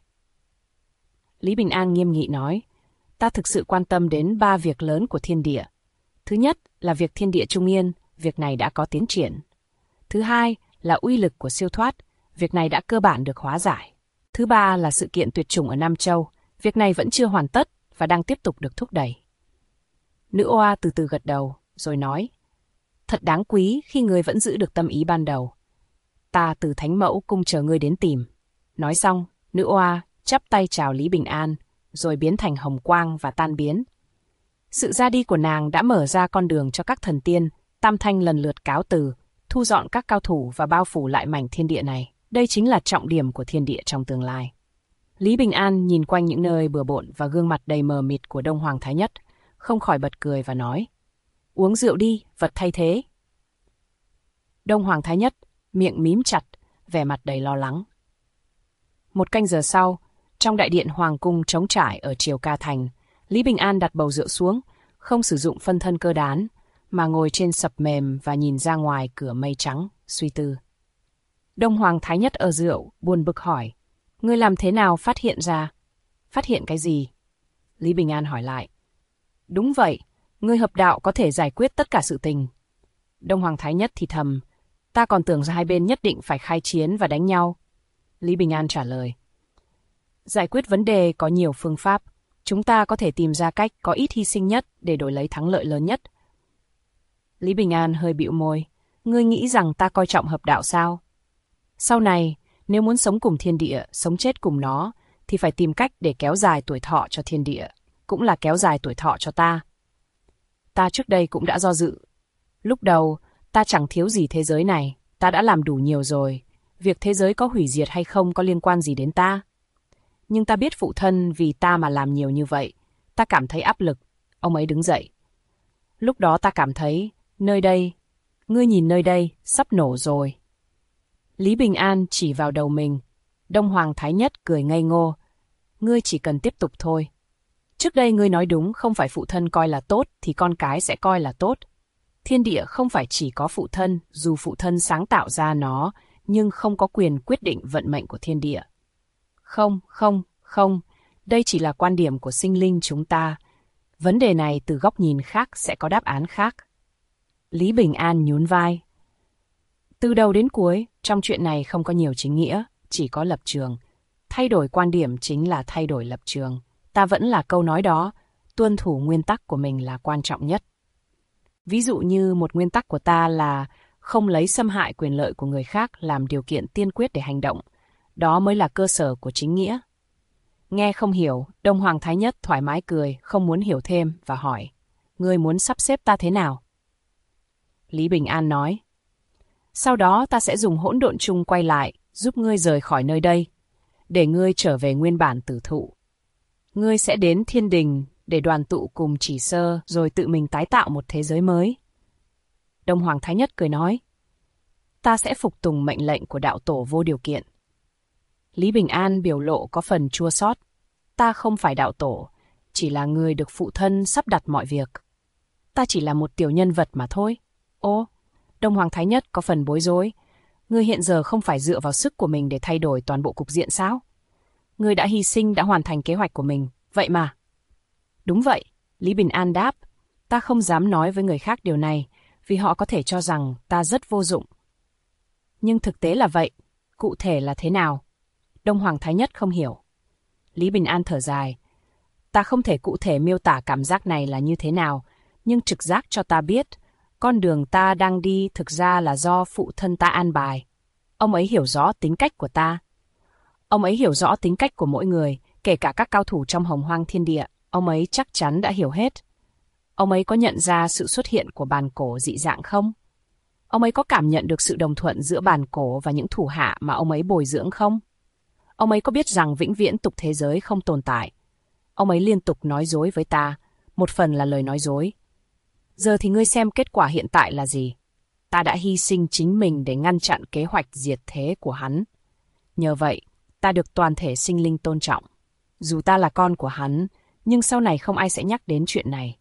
Lý Bình An nghiêm nghị nói, ta thực sự quan tâm đến 3 việc lớn của thiên địa. Thứ nhất là việc thiên địa trung yên, việc này đã có tiến triển. Thứ hai là uy lực của siêu thoát, việc này đã cơ bản được hóa giải. Thứ ba là sự kiện tuyệt chủng ở Nam Châu, việc này vẫn chưa hoàn tất và đang tiếp tục được thúc đẩy. Nữ oa từ từ gật đầu, rồi nói, thật đáng quý khi ngươi vẫn giữ được tâm ý ban đầu. Ta từ Thánh mẫu cung chờ ngươi đến tìm. Nói xong, nữ oa chắp tay chào Lý Bình An, rồi biến thành hồng quang và tan biến. Sự ra đi của nàng đã mở ra con đường cho các thần tiên, tam thanh lần lượt cáo từ, thu dọn các cao thủ và bao phủ lại mảnh thiên địa này. Đây chính là trọng điểm của thiên địa trong tương lai. Lý Bình An nhìn quanh những nơi bừa bộn và gương mặt đầy mờ mịt của Đông Hoàng Thái Nhất, không khỏi bật cười và nói, uống rượu đi, vật thay thế. Đông Hoàng Thái Nhất, miệng mím chặt, vẻ mặt đầy lo lắng. 1 canh giờ sau, trong đại điện Hoàng cung trống trải ở Triều Ca Thành, Lý Bình An đặt bầu rượu xuống, không sử dụng phân thân cơ đán, mà ngồi trên sập mềm và nhìn ra ngoài cửa mây trắng, suy tư. Đông Hoàng Thái Nhất ở rượu, buồn bực hỏi, ngươi làm thế nào phát hiện ra? Phát hiện cái gì? Lý Bình An hỏi lại. Đúng vậy, ngươi hợp đạo có thể giải quyết tất cả sự tình. Đông Hoàng Thái Nhất thì thầm, ta còn tưởng ra hai bên nhất định phải khai chiến và đánh nhau. Lý Bình An trả lời, giải quyết vấn đề có nhiều phương pháp, chúng ta có thể tìm ra cách có ít hy sinh nhất để đổi lấy thắng lợi lớn nhất. Lý Bình An hơi bĩu môi, ngươi nghĩ rằng ta coi trọng hợp đạo sao? Sau này, nếu muốn sống cùng thiên địa, sống chết cùng nó, thì phải tìm cách để kéo dài tuổi thọ cho thiên địa, cũng là kéo dài tuổi thọ cho ta. Ta trước đây cũng đã do dự. Lúc đầu, ta chẳng thiếu gì thế giới này, ta đã làm đủ nhiều rồi. Việc thế giới có hủy diệt hay không có liên quan gì đến ta. Nhưng ta biết phụ thân vì ta mà làm nhiều như vậy. Ta cảm thấy áp lực. Ông ấy đứng dậy. Lúc đó ta cảm thấy, nơi đây, ngươi nhìn nơi đây, sắp nổ rồi. Lý Bình An chỉ vào đầu mình. Đông Hoàng Thái Nhất cười ngây ngô. Ngươi chỉ cần tiếp tục thôi. Trước đây ngươi nói đúng, không phải phụ thân coi là tốt thì con cái sẽ coi là tốt. Thiên địa không phải chỉ có phụ thân, dù phụ thân sáng tạo ra nó, nhưng không có quyền quyết định vận mệnh của thiên địa. Không, đây chỉ là quan điểm của sinh linh chúng ta. Vấn đề này từ góc nhìn khác sẽ có đáp án khác. Lý Bình An nhún vai. Từ đầu đến cuối, trong chuyện này không có nhiều chính nghĩa, chỉ có lập trường. Thay đổi quan điểm chính là thay đổi lập trường. Ta vẫn là câu nói đó, tuân thủ nguyên tắc của mình là quan trọng nhất. Ví dụ như một nguyên tắc của ta là không lấy xâm hại quyền lợi của người khác làm điều kiện tiên quyết để hành động. Đó mới là cơ sở của chính nghĩa. Nghe không hiểu, Đông Hoàng Thái Nhất thoải mái cười, không muốn hiểu thêm và hỏi, ngươi muốn sắp xếp ta thế nào? Lý Bình An nói, sau đó ta sẽ dùng hỗn độn chung quay lại, giúp ngươi rời khỏi nơi đây, để ngươi trở về nguyên bản tử thụ. Ngươi sẽ đến thiên đình để đoàn tụ cùng Chỉ Sơ rồi tự mình tái tạo một thế giới mới. Đông Hoàng Thái Nhất cười nói, ta sẽ phục tùng mệnh lệnh của đạo tổ vô điều kiện. Lý Bình An biểu lộ có phần chua xót. Ta không phải đạo tổ, chỉ là người được phụ thân sắp đặt mọi việc. Ta chỉ là một tiểu nhân vật mà thôi. Ô, Đông Hoàng Thái Nhất có phần bối rối. Ngươi hiện giờ không phải dựa vào sức của mình để thay đổi toàn bộ cục diện sao? Ngươi đã hy sinh, đã hoàn thành kế hoạch của mình, vậy mà. Đúng vậy, Lý Bình An đáp. Ta không dám nói với người khác điều này, vì họ có thể cho rằng ta rất vô dụng. Nhưng thực tế là vậy, cụ thể là thế nào? Đông Hoàng Thái Nhất không hiểu. Lý Bình An thở dài. Ta không thể cụ thể miêu tả cảm giác này là như thế nào, nhưng trực giác cho ta biết, con đường ta đang đi thực ra là do phụ thân ta an bài. Ông ấy hiểu rõ tính cách của ta. Ông ấy hiểu rõ tính cách của mỗi người, kể cả các cao thủ trong Hồng Hoang Thiên Địa. Ông ấy chắc chắn đã hiểu hết. Ông ấy có nhận ra sự xuất hiện của bàn cổ dị dạng không? Ông ấy có cảm nhận được sự đồng thuận giữa bản cổ và những thủ hạ mà ông ấy bồi dưỡng không? Ông ấy có biết rằng vĩnh viễn tục thế giới không tồn tại? Ông ấy liên tục nói dối với ta, một phần là lời nói dối. Giờ thì ngươi xem kết quả hiện tại là gì? Ta đã hy sinh chính mình để ngăn chặn kế hoạch diệt thế của hắn. Nhờ vậy, ta được toàn thể sinh linh tôn trọng. Dù ta là con của hắn, nhưng sau này không ai sẽ nhắc đến chuyện này.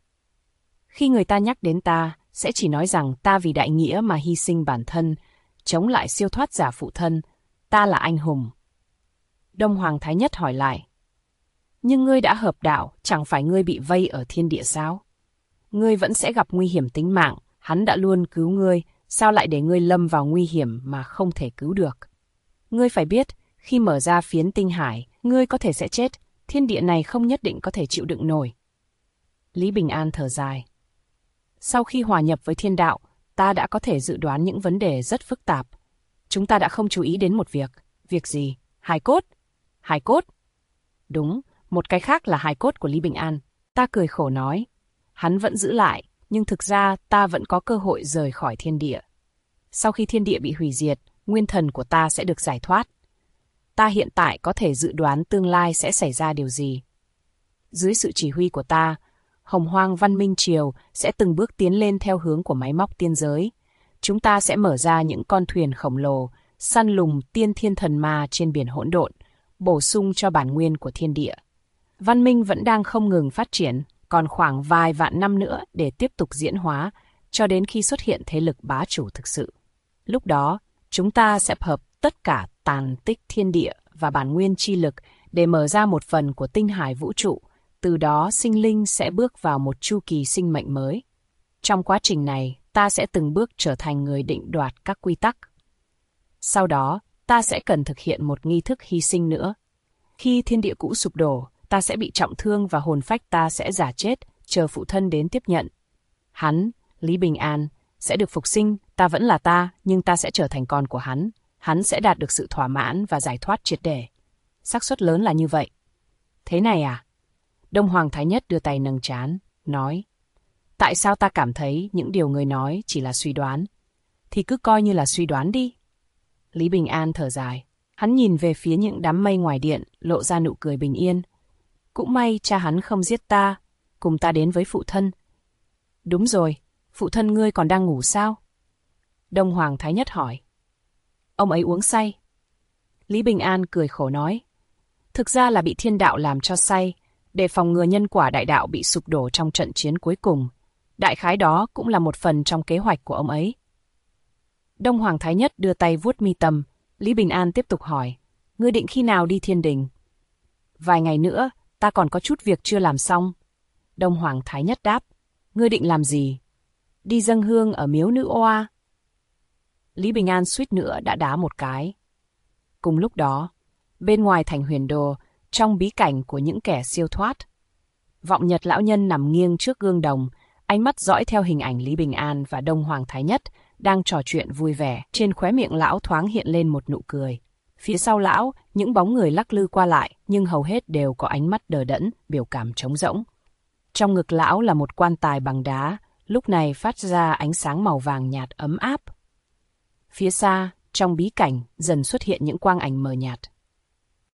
Khi người ta nhắc đến ta, sẽ chỉ nói rằng ta vì đại nghĩa mà hy sinh bản thân, chống lại siêu thoát giả phụ thân, ta là anh hùng. Đông Hoàng Thái Nhất hỏi lại. Nhưng ngươi đã hợp đạo, chẳng phải ngươi bị vây ở thiên địa sao? Ngươi vẫn sẽ gặp nguy hiểm tính mạng, hắn đã luôn cứu ngươi, sao lại để ngươi lâm vào nguy hiểm mà không thể cứu được? Ngươi phải biết, khi mở ra phiến tinh hải, ngươi có thể sẽ chết, thiên địa này không nhất định có thể chịu đựng nổi. Lý Bình An thở dài. Sau khi hòa nhập với thiên đạo, ta đã có thể dự đoán những vấn đề rất phức tạp. Chúng ta đã không chú ý đến một việc. Việc gì? Hài cốt. Hài cốt? Đúng, một cái khác là hài cốt của Lý Bình An. Ta cười khổ nói. Hắn vẫn giữ lại, nhưng thực ra ta vẫn có cơ hội rời khỏi thiên địa. Sau khi thiên địa bị hủy diệt, nguyên thần của ta sẽ được giải thoát. Ta hiện tại có thể dự đoán tương lai sẽ xảy ra điều gì. Dưới sự chỉ huy của ta, Hồng Hoang Văn Minh Triều sẽ từng bước tiến lên theo hướng của máy móc tiên giới. Chúng ta sẽ mở ra những con thuyền khổng lồ, săn lùng tiên thiên thần ma trên biển hỗn độn, bổ sung cho bản nguyên của thiên địa. Văn minh vẫn đang không ngừng phát triển, còn khoảng vài vạn năm nữa để tiếp tục diễn hóa, cho đến khi xuất hiện thế lực bá chủ thực sự. Lúc đó, chúng ta sẽ hợp tất cả tàn tích thiên địa và bản nguyên chi lực để mở ra một phần của tinh hải vũ trụ, từ đó sinh linh sẽ bước vào một chu kỳ sinh mệnh mới. Trong quá trình này, ta sẽ từng bước trở thành người định đoạt các quy tắc. Sau đó, ta sẽ cần thực hiện một nghi thức hy sinh nữa. Khi thiên địa cũ sụp đổ, ta sẽ bị trọng thương và hồn phách ta sẽ giả chết, chờ phụ thân đến tiếp nhận. Hắn, Lý Bình An, sẽ được phục sinh, ta vẫn là ta, nhưng ta sẽ trở thành con của hắn. Hắn sẽ đạt được sự thỏa mãn và giải thoát triệt để. Xác suất lớn là như vậy. Thế này à? Đông Hoàng Thái Nhất đưa tay nâng trán, nói. Tại sao ta cảm thấy những điều người nói chỉ là suy đoán? Thì cứ coi như là suy đoán đi. Lý Bình An thở dài. Hắn nhìn về phía những đám mây ngoài điện, lộ ra nụ cười bình yên. Cũng may cha hắn không giết ta, cùng ta đến với phụ thân. Đúng rồi, phụ thân ngươi còn đang ngủ sao? Đông Hoàng Thái Nhất hỏi. Ông ấy uống say. Lý Bình An cười khổ nói. Thực ra là bị thiên đạo làm cho say, để phòng ngừa nhân quả đại đạo bị sụp đổ trong trận chiến cuối cùng. Đại khái đó cũng là một phần trong kế hoạch của ông ấy. Đông Hoàng Thái Nhất đưa tay vuốt mi tâm. Lý Bình An tiếp tục hỏi. Ngươi định khi nào đi thiên đình? Vài ngày nữa, ta còn có chút việc chưa làm xong. Đông Hoàng Thái Nhất đáp. Ngươi định làm gì? Đi dâng hương ở miếu nữ oa. Lý Bình An suýt nữa đã đá một cái. Cùng lúc đó, bên ngoài thành Huyền Đồ, trong bí cảnh của những kẻ siêu thoát, Vọng Nhật lão nhân nằm nghiêng trước gương đồng, ánh mắt dõi theo hình ảnh Lý Bình An và Đông Hoàng Thái Nhất đang trò chuyện vui vẻ. Trên khóe miệng lão thoáng hiện lên một nụ cười. Phía sau lão, những bóng người lắc lư qua lại, nhưng hầu hết đều có ánh mắt đờ đẫn, biểu cảm trống rỗng. Trong ngực lão là một quan tài bằng đá, lúc này phát ra ánh sáng màu vàng nhạt ấm áp. Phía xa, trong bí cảnh, dần xuất hiện những quang ảnh mờ nhạt.